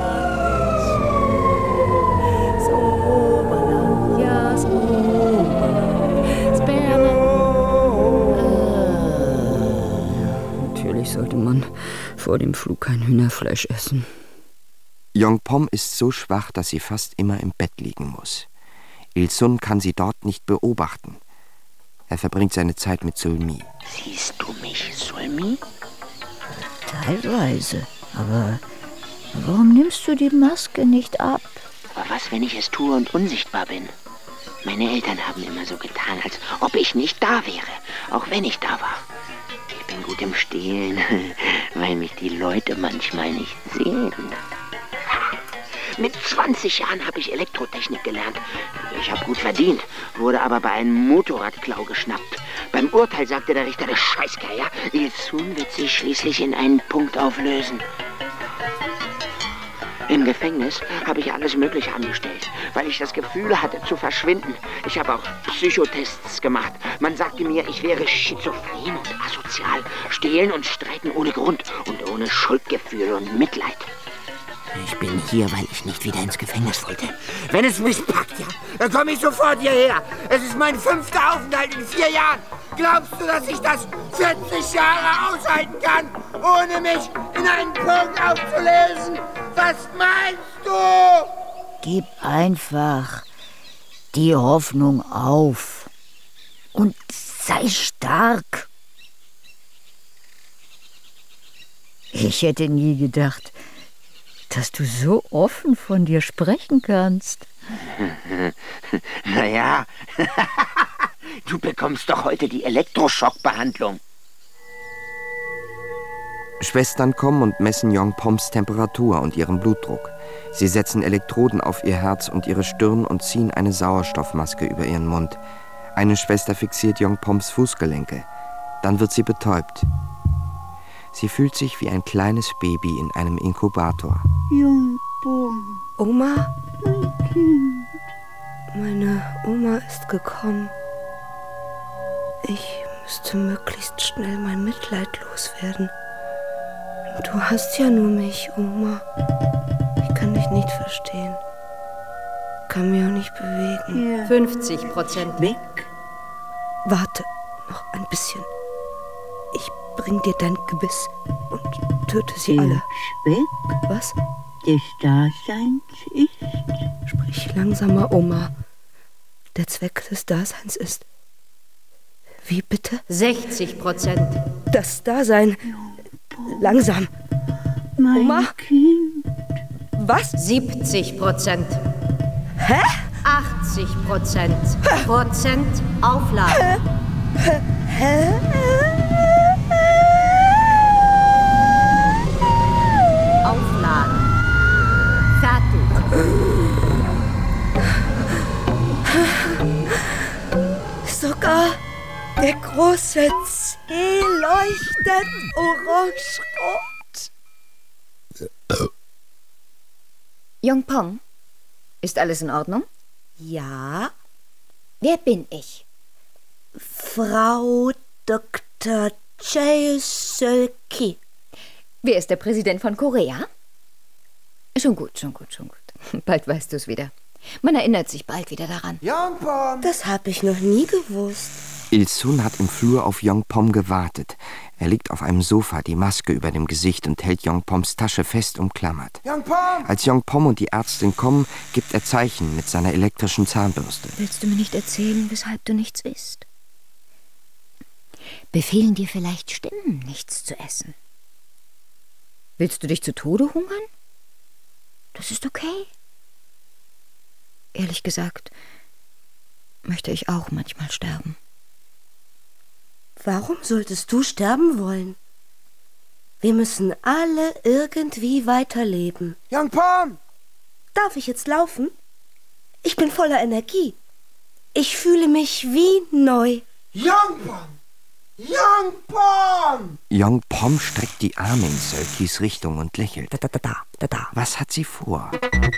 Sollte man vor dem Flug kein Hühnerfleisch essen. Yong-Pom ist so schwach, dass sie fast immer im Bett liegen muss. Il-sun kann sie dort nicht beobachten. Er verbringt seine Zeit mit Sulmi. Siehst du mich, Sulmi? Teilweise. Aber warum nimmst du die Maske nicht ab? Aber was, wenn ich es tue und unsichtbar bin? Meine Eltern haben immer so getan, als ob ich nicht da wäre, auch wenn ich da war. Ich bin gut im Stehlen, weil mich die Leute manchmal nicht sehen. Mit zwanzig Jahren habe ich Elektrotechnik gelernt. Ich habe gut verdient, wurde aber bei einem Motorradklau geschnappt. Beim Urteil sagte der Richter, der Scheißkerl, ja, Il-sun wird sich schließlich in einen Punkt auflösen. Im Gefängnis habe ich alles Mögliche angestellt, weil ich das Gefühl hatte zu verschwinden. Ich habe auch Psychotests gemacht. Man sagte mir, ich wäre schizophren und asozial. Stehlen und streiten ohne Grund und ohne Schuldgefühl und Mitleid. Ich bin hier, weil ich nicht wieder ins Gefängnis wollte. Wenn es mich packt, ja, dann komme ich sofort hierher. Es ist mein fünfter Aufenthalt in vier Jahren. Glaubst du, dass ich das vierzig Jahre aushalten kann, ohne mich in einen Punkt aufzulösen? Was meinst du? Gib einfach die Hoffnung auf und sei stark. Ich hätte nie gedacht, dass du so offen von dir sprechen kannst. Naja, du bekommst doch heute die Elektroschockbehandlung. Schwestern kommen und messen Yong-Poms Temperatur und ihren Blutdruck. Sie setzen Elektroden auf ihr Herz und ihre Stirn und ziehen eine Sauerstoffmaske über ihren Mund. Eine Schwester fixiert Yong-Poms Fußgelenke. Dann wird sie betäubt. Sie fühlt sich wie ein kleines Baby in einem Inkubator. Yong-Pom. Oma? Mein Kind. Meine Oma ist gekommen. Ich müsste möglichst schnell mein Mitleid loswerden. Du hast ja nur mich, Oma. Ich kann dich nicht verstehen. Kann mich auch nicht bewegen. Ja. fünfzig Prozent weg. Warte, noch ein bisschen. Ich bring dir dein Gebiss und töte sie Der alle. Speck Was? des Daseins ist? Sprich langsamer, Oma. Der Zweck des Daseins ist... Wie bitte? sechzig Prozent. Das Dasein... Langsam. Mein Oma? Kind. Was? siebzig Prozent. Hä? achtzig Prozent. Prozent aufladen. Hä? Hä? Aufladen. Fertig. Sogar der große C leuchtet orange-rot. Yong-Pom, ist alles in Ordnung? Ja. Wer bin ich? Frau Doktor Chae Seul-Ki. Wer ist der Präsident von Korea? Schon gut, schon gut, schon gut. Bald weißt du es wieder. Man erinnert sich bald wieder daran. Yong-Pom! Das habe ich noch nie gewusst. Il-Sun hat im Flur auf Yong-Pom gewartet. Er liegt auf einem Sofa, die Maske über dem Gesicht und hält Yong-Poms Tasche fest umklammert. Yong-Pom! Als Yong-Pom und die Ärztin kommen, gibt er Zeichen mit seiner elektrischen Zahnbürste. Willst du mir nicht erzählen, weshalb du nichts isst? Befehlen dir vielleicht Stimmen, nichts zu essen? Willst du dich zu Tode hungern? Das ist okay. Ehrlich gesagt, möchte ich auch manchmal sterben. Warum solltest du sterben wollen? Wir müssen alle irgendwie weiterleben. Yong-Pom! Darf ich jetzt laufen? Ich bin voller Energie. Ich fühle mich wie neu. Yong-Pom! Yong-Pom! Yong-Pom streckt die Arme in Seul-Kis Richtung und lächelt. Da, da, da, da, da, da. Was hat sie vor?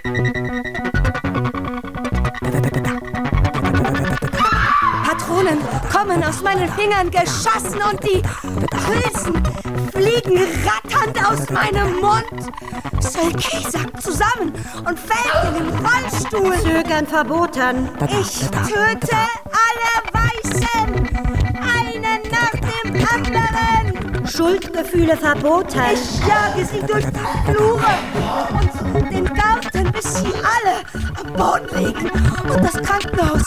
Patronen kommen aus meinen Fingern geschossen und die Hülsen fliegen ratternd aus meinem Mund. Seul-Ki sackt zusammen und fällt in den Rollstuhl. Zögern verboten. Ich töte alle Weißen. Einen nach dem anderen. Schuldgefühle verboten. Ich jage sie durch die Flure und den Garten, bis sie alle am Boden liegen. Und das Krankenhaus.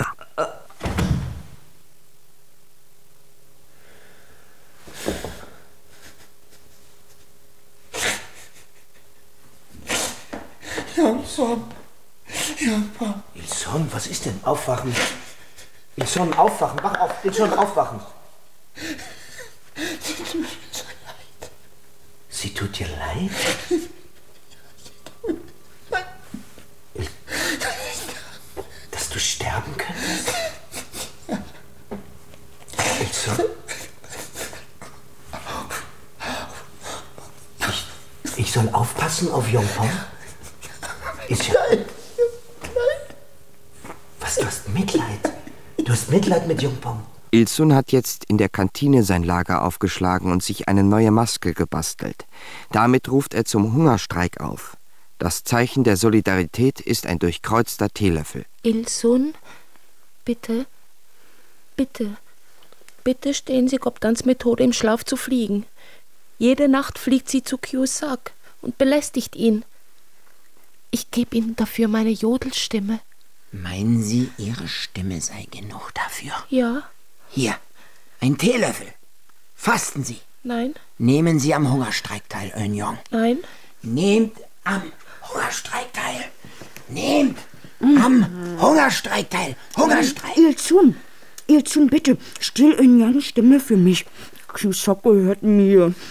Yong-Pom! Yong-Pom! Il-Sun, was ist denn? Aufwachen! Il-Sun, aufwachen! Wach auf! Il-Sun, aufwachen! Sie tut mir so leid. Sie tut dir leid? Il Dass du sterben könntest? Il-Sun? Ich, ich soll aufpassen auf Yong-Pom? Ist ja... Nein, Was, du hast Mitleid? Du hast Mitleid mit Yong-Pom? Il-Sun hat jetzt in der Kantine sein Lager aufgeschlagen und sich eine neue Maske gebastelt. Damit ruft er zum Hungerstreik auf. Das Zeichen der Solidarität ist ein durchkreuzter Teelöffel. Il-Sun, bitte, bitte, bitte stehen Sie Goptans Methode im Schlaf zu fliegen. Jede Nacht fliegt sie zu Kyu-sak und belästigt ihn. Ich gebe Ihnen dafür meine Jodelstimme. Meinen Sie, Ihre Stimme sei genug dafür? Ja. Hier, ein Teelöffel. Fasten Sie. Nein. Nehmen Sie am Hungerstreik teil, Eun-Yong. Nein. Nehmt am Hungerstreik teil. Nehmt am Hungerstreik teil. Hungerstreik. Il-Sun, Il-Sun, bitte, still Eun-Yongs Stimme für mich. Kyu-sak gehört mir.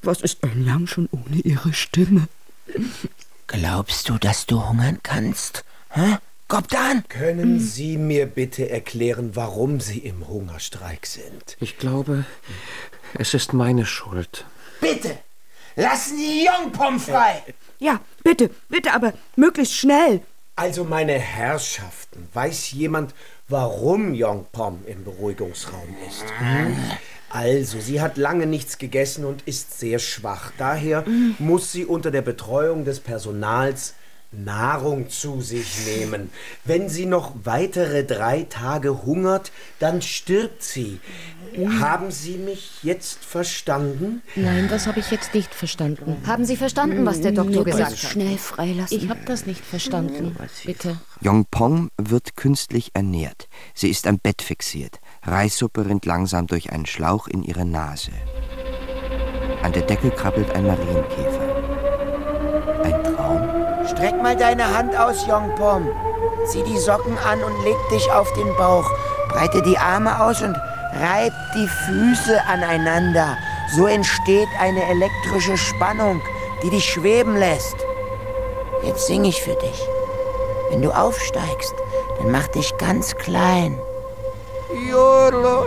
Was ist ein Lamm schon ohne ihre Stimme? Glaubst du, dass du hungern kannst? Hä? Gobdan? Können Sie mir bitte erklären, warum Sie im Hungerstreik sind? Ich glaube, es ist meine Schuld. Bitte, lassen Sie Yongpom frei! Ja, bitte, bitte, aber möglichst schnell. Also, meine Herrschaften, weiß jemand, warum Yongpom im Beruhigungsraum ist? Hm? Also, sie hat lange nichts gegessen und ist sehr schwach. Daher mhm. muss sie unter der Betreuung des Personals Nahrung zu sich nehmen. Wenn sie noch weitere drei Tage hungert, dann stirbt sie. Mhm. Haben Sie mich jetzt verstanden? Nein, das habe ich jetzt nicht verstanden. Haben Sie verstanden, was der Doktor ja, gesagt hat? Schnell freilassen. Ich habe das nicht verstanden. Bitte. Yongpom wird künstlich ernährt. Sie ist am Bett fixiert. Reissuppe rinnt langsam durch einen Schlauch in ihre Nase. An der Decke krabbelt ein Marienkäfer. Ein Traum? Streck mal deine Hand aus, Yongpom. Zieh die Socken an und leg dich auf den Bauch. Breite die Arme aus und reib die Füße aneinander. So entsteht eine elektrische Spannung, die dich schweben lässt. Jetzt sing ich für dich. Wenn du aufsteigst, dann mach dich ganz klein. Jodlo.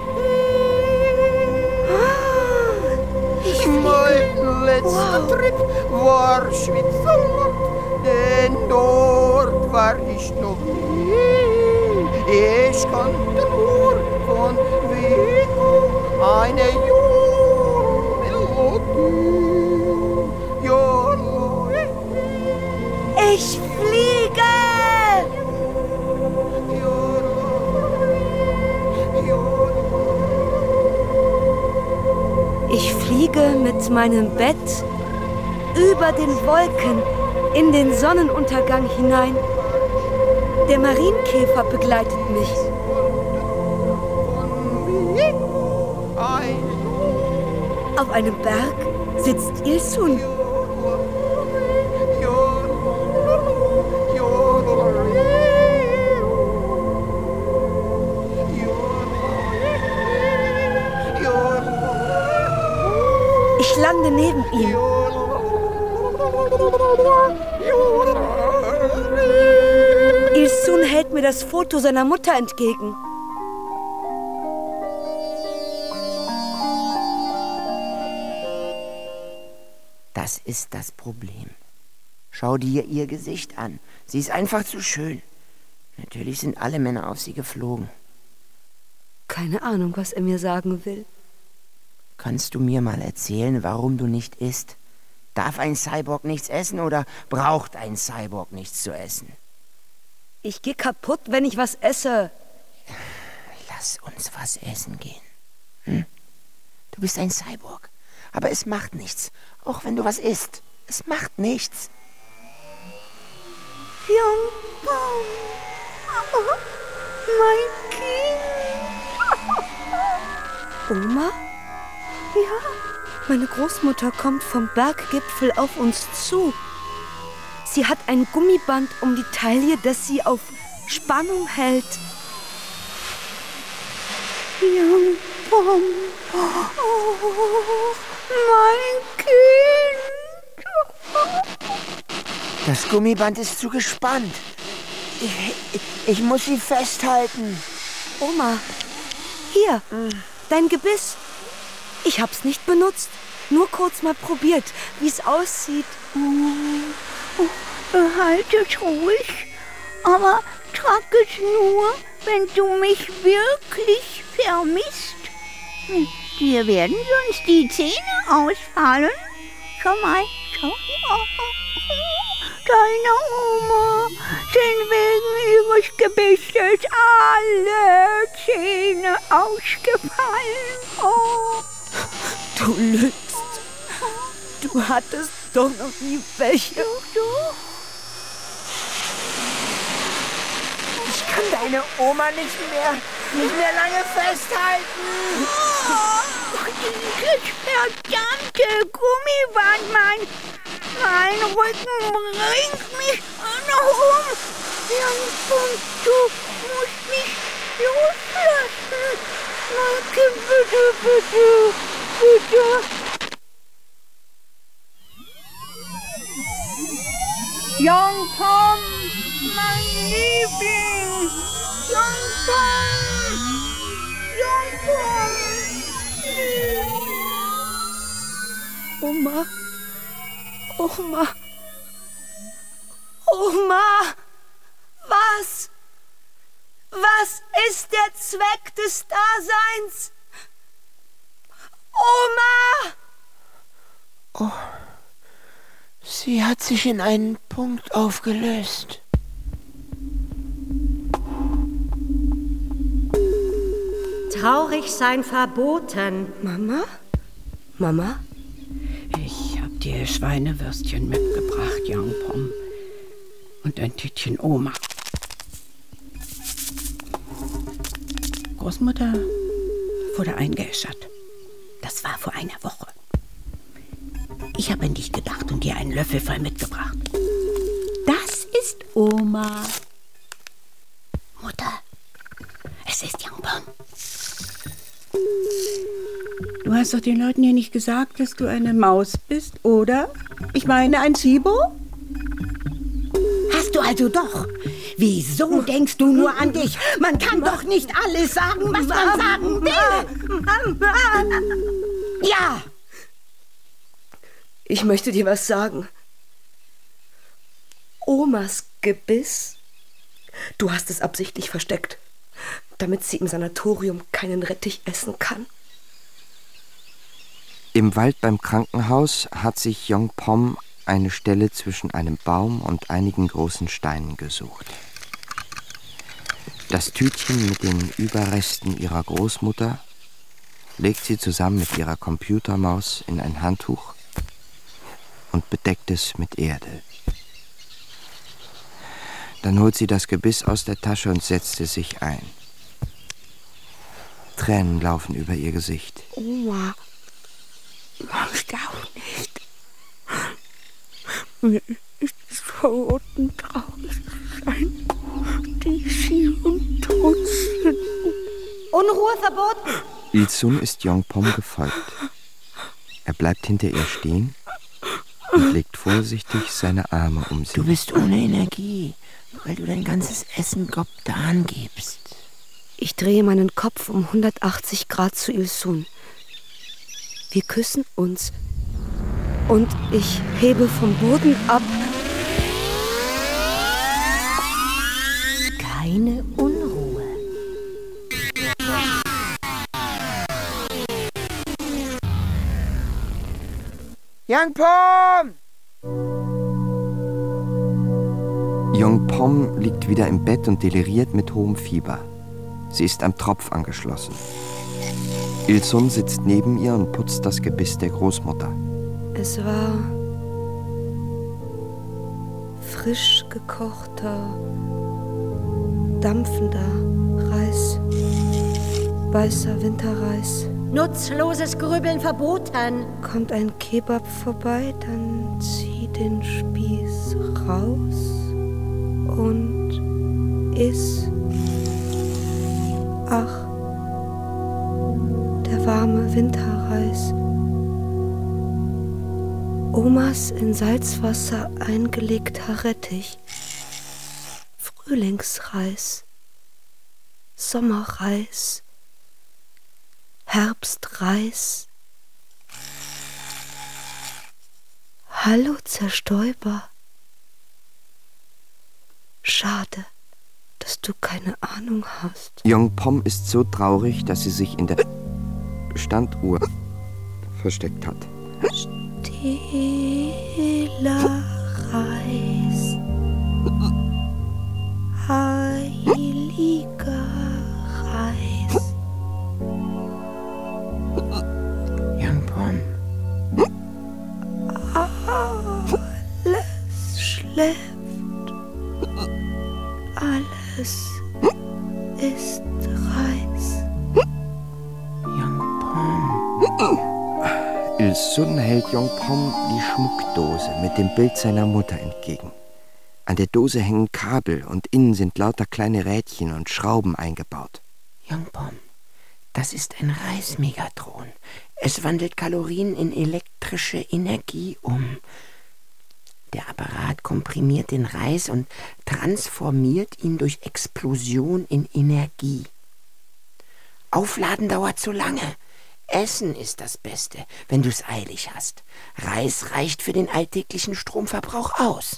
Mein letzter Tritt war Schwitzerland, denn dort war ich noch nie. Ich kannte nur von Vigo eine Melodie. Jodlo. Ich fliege! Ich fliege mit meinem Bett über den Wolken in den Sonnenuntergang hinein. Der Marienkäfer begleitet mich. Auf einem Berg sitzt Ilsun. Ich lande neben ihm. Ilsun hält mir das Foto seiner Mutter entgegen. Das ist das Problem. Schau dir ihr Gesicht an. Sie ist einfach zu schön. Natürlich sind alle Männer auf sie geflogen. Keine Ahnung, was er mir sagen will. Kannst du mir mal erzählen, warum du nicht isst? Darf ein Cyborg nichts essen oder braucht ein Cyborg nichts zu essen? Ich gehe kaputt, wenn ich was esse. Lass uns was essen gehen. Hm? Du bist ein Cyborg, aber es macht nichts. Auch wenn du was isst, es macht nichts. Yongpom, oh, mein Kind. Oma? Ja, meine Großmutter kommt vom Berggipfel auf uns zu. Sie hat ein Gummiband um die Taille, das sie auf Spannung hält. Yongpom, oh, mein Kind. Das Gummiband ist zu gespannt. Ich, ich, ich muss sie festhalten. Oma, hier, hm. dein Gebiss. Ich hab's nicht benutzt, nur kurz mal probiert, wie es aussieht. Oh, oh, behalt es ruhig, aber trag es nur, wenn du mich wirklich vermisst. Dir werden sonst die Zähne ausfallen. Schau mal, schau hier. Deine Oma, denn wegen ihres Gebisses alle Zähne ausgefallen. Oh. Du lügst. Du hattest doch noch nie welche. Doch, doch. Ich kann deine Oma nicht mehr, nicht mehr lange festhalten. Oh, dieses verdammte Gummiband, mein, mein Rücken bringt mich noch um. Yongpom, du musst mich loslassen. Danke, bitte, bitte, bitte. Yong Pom, mein Liebling! Yong Pom! Yong Pom! Oma! Oma! Oma! Was? Was ist der Zweck des Daseins? Oma! Oh, sie hat sich in einen Punkt aufgelöst. Traurig sein verboten. Mama? Mama? Ich hab dir Schweinewürstchen mitgebracht, Yong Pom. Und ein Tütchen Oma. Großmutter wurde eingeäschert. Das war vor einer Woche. Ich habe an dich gedacht und dir einen Löffel voll mitgebracht. Das ist Oma. Mutter, es ist Yong Pom. Du hast doch den Leuten hier nicht gesagt, dass du eine Maus bist, oder? Ich meine, ein Zibo? Hast du also doch. Wieso denkst du nur an dich? Man kann doch nicht alles sagen, was man sagen will. Mama. Ja. Ich möchte dir was sagen. Omas Gebiss, du hast es absichtlich versteckt, damit sie im Sanatorium keinen Rettich essen kann. Im Wald beim Krankenhaus hat sich Yong Pom eine Stelle zwischen einem Baum und einigen großen Steinen gesucht. Das Tütchen mit den Überresten ihrer Großmutter legt sie zusammen mit ihrer Computermaus in ein Handtuch und bedeckt es mit Erde. Dann holt sie das Gebiss aus der Tasche und setzt es sich ein. Tränen laufen über ihr Gesicht. Oma, magst du auch nicht? Mir ist es verboten, traurig zu sein. Die sie und tot sind. Unruhe verboten! Il-sun ist Yong Pom gefolgt. Er bleibt hinter ihr stehen und legt vorsichtig seine Arme um sie. Du bist ohne Energie, weil du dein ganzes Essen Gobdan gibst. Ich drehe meinen Kopf um hundertachtzig Grad zu Il-sun. Wir küssen uns. Und ich hebe vom Boden ab. Keine Unruhe. Yong Pom! Yong Pom liegt wieder im Bett und deliriert mit hohem Fieber. Sie ist am Tropf angeschlossen. Il-sun sitzt neben ihr und putzt das Gebiss der Großmutter. Es war frisch gekochter, dampfender Reis, weißer Winterreis. Nutzloses Grübeln verboten. Kommt ein Kebab vorbei, dann zieh den Spieß raus und iss. Ach, der warme Winterreis. Omas in Salzwasser eingelegter Rettich. Frühlingsreis. Sommerreis. Herbstreis. Hallo, Zerstäuber. Schade, dass du keine Ahnung hast. Yong Pom ist so traurig, dass sie sich in der Standuhr versteckt hat. Stiller Reis, heiliger Reis. Yong Pom. Alles schläft, alles ist Reis. Yong Pom. Il-sun hält Yong Pom die Schmuckdose mit dem Bild seiner Mutter entgegen. An der Dose hängen Kabel und innen sind lauter kleine Rädchen und Schrauben eingebaut. Yong Pom, das ist ein Reismegatron. Es wandelt Kalorien in elektrische Energie um. Der Apparat komprimiert den Reis und transformiert ihn durch Explosion in Energie. Aufladen dauert zu lange. Essen ist das Beste, wenn du es eilig hast. Reis reicht für den alltäglichen Stromverbrauch aus.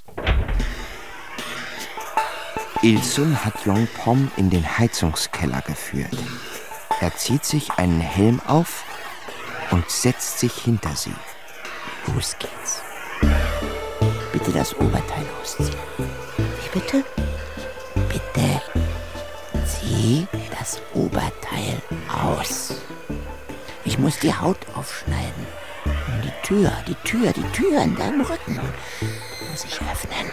Ilsun hat Yong-Pom in den Heizungskeller geführt. Er zieht sich einen Helm auf und setzt sich hinter sie. Los geht's. Bitte das Oberteil ausziehen. Wie bitte? Bitte zieh das Oberteil aus. Ich muss die Haut aufschneiden. Und die Tür, die Tür, die Tür in deinem Rücken muss ich öffnen.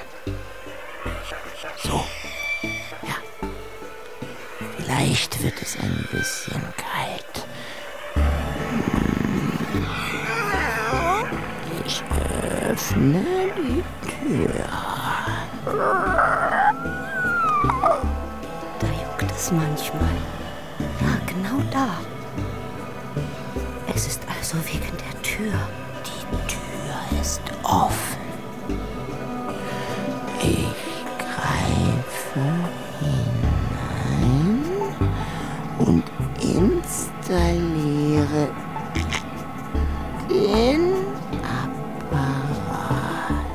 So. Ja. Vielleicht wird es ein bisschen kalt. Ich öffne die Tür. Da juckt es manchmal. Ja, genau da. Es ist also wegen der Tür. Die Tür ist offen. Ich greife hinein und installiere den Apparat.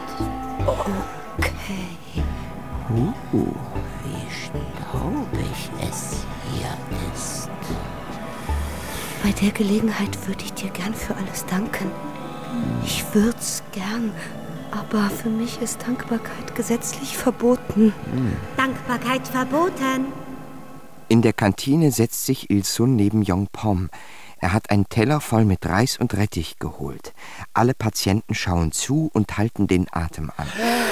Okay. Uh, wie staubig es hier ist. Bei der Gelegenheit würde ich dir gern für alles danken. Ich würd's gern, aber für mich ist Dankbarkeit gesetzlich verboten. Hm. Dankbarkeit verboten. In der Kantine setzt sich Ilsun neben Yong-Pom. Er hat einen Teller voll mit Reis und Rettich geholt. Alle Patienten schauen zu und halten den Atem an.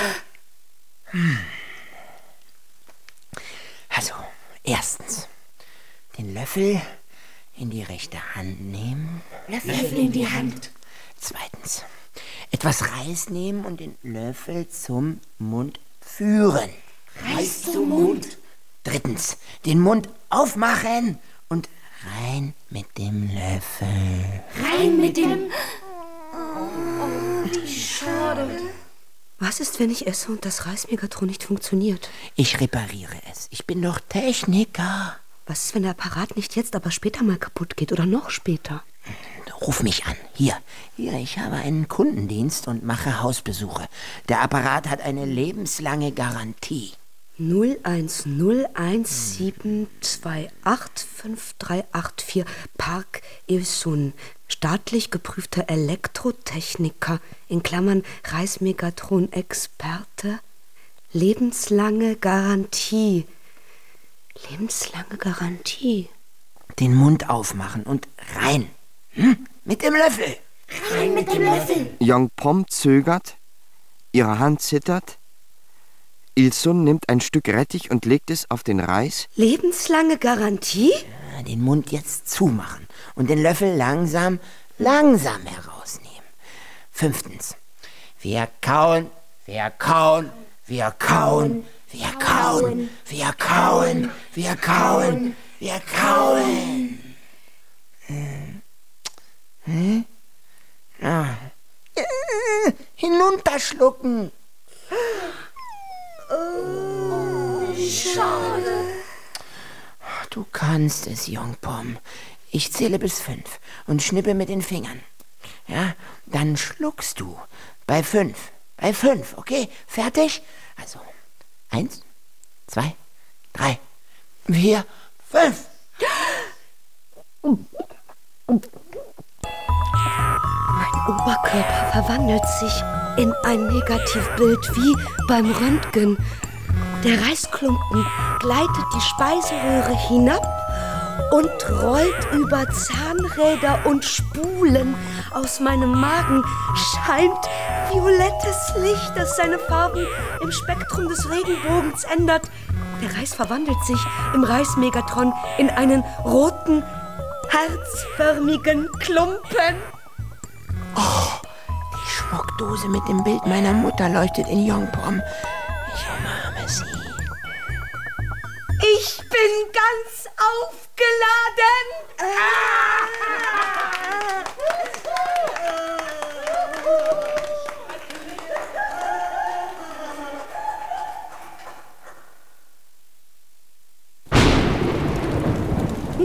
Also, erstens, den Löffel in die rechte Hand nehmen. Löffel in die Hand. Zweitens, etwas Reis nehmen und den Löffel zum Mund führen. Reis zum Mund. Drittens, den Mund aufmachen und rein mit dem Löffel. Rein mit dem... Oh, wie schade. Was ist, wenn ich esse und das Reismegatron nicht funktioniert? Ich repariere es. Ich bin doch Techniker. Was ist, wenn der Apparat nicht jetzt, aber später mal kaputt geht oder noch später? Ruf mich an. Hier, hier, ich habe einen Kundendienst und mache Hausbesuche. Der Apparat hat eine lebenslange Garantie. null eins null eins sieben zwei acht fünf drei acht vier Park Ilsun, staatlich geprüfter Elektrotechniker, in Klammern Reismegatron-Experte, lebenslange Garantie. Lebenslange Garantie. Den Mund aufmachen und rein. Hm? Mit dem Löffel. Rein mit dem Löffel. Yong-Pom zögert, ihre Hand zittert. Ilsun nimmt ein Stück Rettich und legt es auf den Reis. Lebenslange Garantie? Ja, den Mund jetzt zumachen und den Löffel langsam, langsam herausnehmen. Fünftens. Wir kauen, wir kauen, wir kauen, wir kauen, wir kauen, wir kauen, wir kauen. Hm? Hm? Ah. Hinunterschlucken. Oh, schade. Du kannst es, Yong-Pom. Ich zähle bis fünf und schnippe mit den Fingern. Ja, dann schluckst du. Bei fünf. Bei fünf, okay? Fertig? Also, eins, zwei, drei, vier, fünf. Mein Oberkörper verwandelt sich in ein Negativbild wie beim Röntgen. Der Reisklumpen gleitet die Speiseröhre hinab und rollt über Zahnräder und Spulen. Aus meinem Magen scheint violettes Licht, das seine Farben im Spektrum des Regenbogens ändert. Der Reis verwandelt sich im Reismegatron in einen roten, herzförmigen Klumpen. Oh, die Schmuckdose mit dem Bild meiner Mutter leuchtet in Yong-Pom. Ich umarme sie. Ich bin ganz aufgeladen.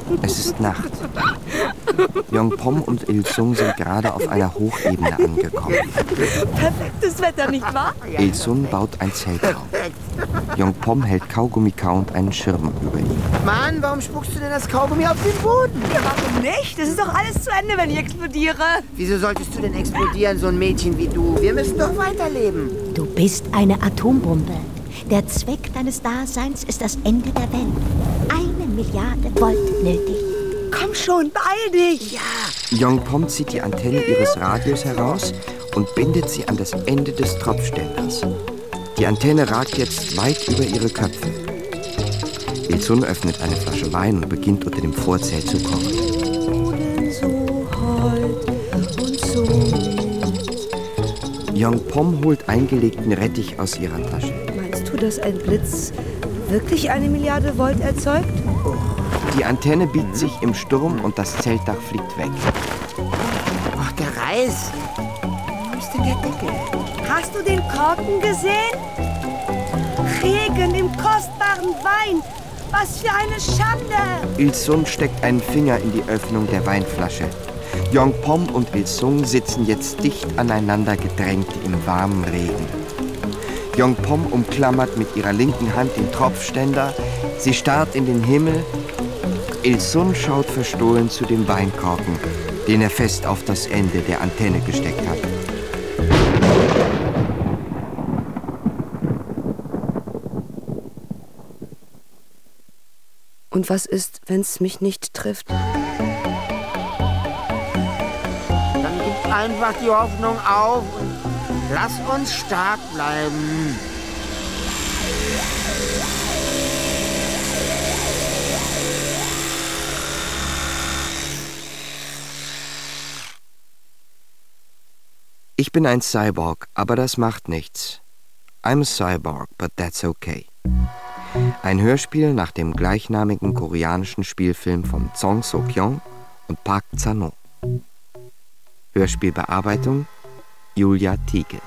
Es ist Nacht. Yong-Pom und Il-sung sind gerade auf einer Hochebene angekommen. Perfektes Wetter, nicht wahr? Il-sung baut ein Zelt auf. Yong-Pom hält Kaugummi kauend einen Schirm über ihn. Mann, warum spuckst du denn das Kaugummi auf den Boden? Ja, warum nicht? Es ist doch alles zu Ende, wenn ich explodiere. Wieso solltest du denn explodieren, so ein Mädchen wie du? Wir müssen doch weiterleben. Du bist eine Atombombe. Der Zweck deines Daseins ist das Ende der Welt. Eine Milliarde Volt nötig. Komm schon, beeil dich! Ja! Yong-Pom zieht die Antenne ihres Radios heraus und bindet sie an das Ende des Tropfständers. Die Antenne ragt jetzt weit über ihre Köpfe. Il-sung öffnet eine Flasche Wein und beginnt unter dem Vorzelt zu kochen. So hold und so mild. Yong-Pom holt eingelegten Rettich aus ihrer Tasche. Meinst du, dass ein Blitz wirklich eine Milliarde Volt erzeugt? Die Antenne biegt sich im Sturm und das Zeltdach fliegt weg. Ach, der Reis. Wo ist denn der Deckel? Hast du den Korken gesehen? Regen im kostbaren Wein. Was für eine Schande! Il-sung steckt einen Finger in die Öffnung der Weinflasche. Yong-Pom und Il-sung sitzen jetzt dicht aneinander gedrängt im warmen Regen. Yong-Pom umklammert mit ihrer linken Hand den Tropfständer. Sie starrt in den Himmel. Il-sung schaut verstohlen zu dem Weinkorken, den er fest auf das Ende der Antenne gesteckt hat. Und was ist, wenn's mich nicht trifft? Dann gib einfach die Hoffnung auf und lass uns stark bleiben. Ich bin ein Cyborg, aber das macht nichts. I'm a cyborg, but that's okay. Ein Hörspiel nach dem gleichnamigen koreanischen Spielfilm von Song So-kyung und Park Chan-ho. Hörspielbearbeitung Julia Tieke.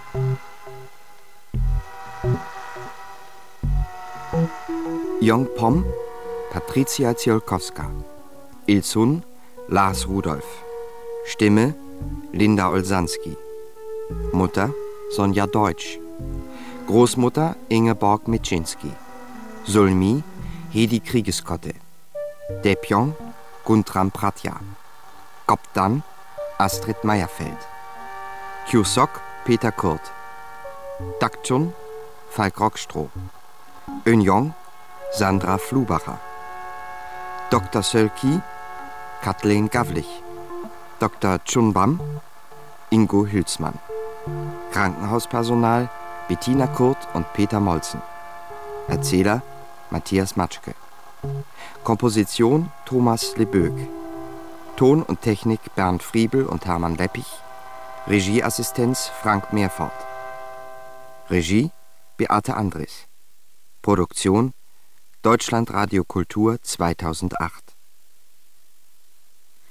Yong-Pom Patricia Tsiolkowska. Il-sung Lars Rudolph. Stimme Linda Olsanski. Mutter Sonja Deutsch. Großmutter Ingeborg Mitschinski. Sulmi Hedi Kriegeskotte. Depyong Guntram Pratja. Koptan Astrid Meyerfeld. Kyusok Peter Kurt. Dakchun Falk Rockstroh. Eunjong Sandra Flubacher. Doktor Sölki Kathleen Gavlich. Doktor Chunbam Ingo Hülsmann. Krankenhauspersonal Bettina Kurt und Peter Molzen. Erzähler Matthias Matschke. Komposition Thomas Leböck. Ton und Technik Bernd Friebel und Hermann Leppich. Regieassistenz Frank Meerfort. Regie Beate Andres. Produktion Deutschlandradio Kultur zweitausendacht.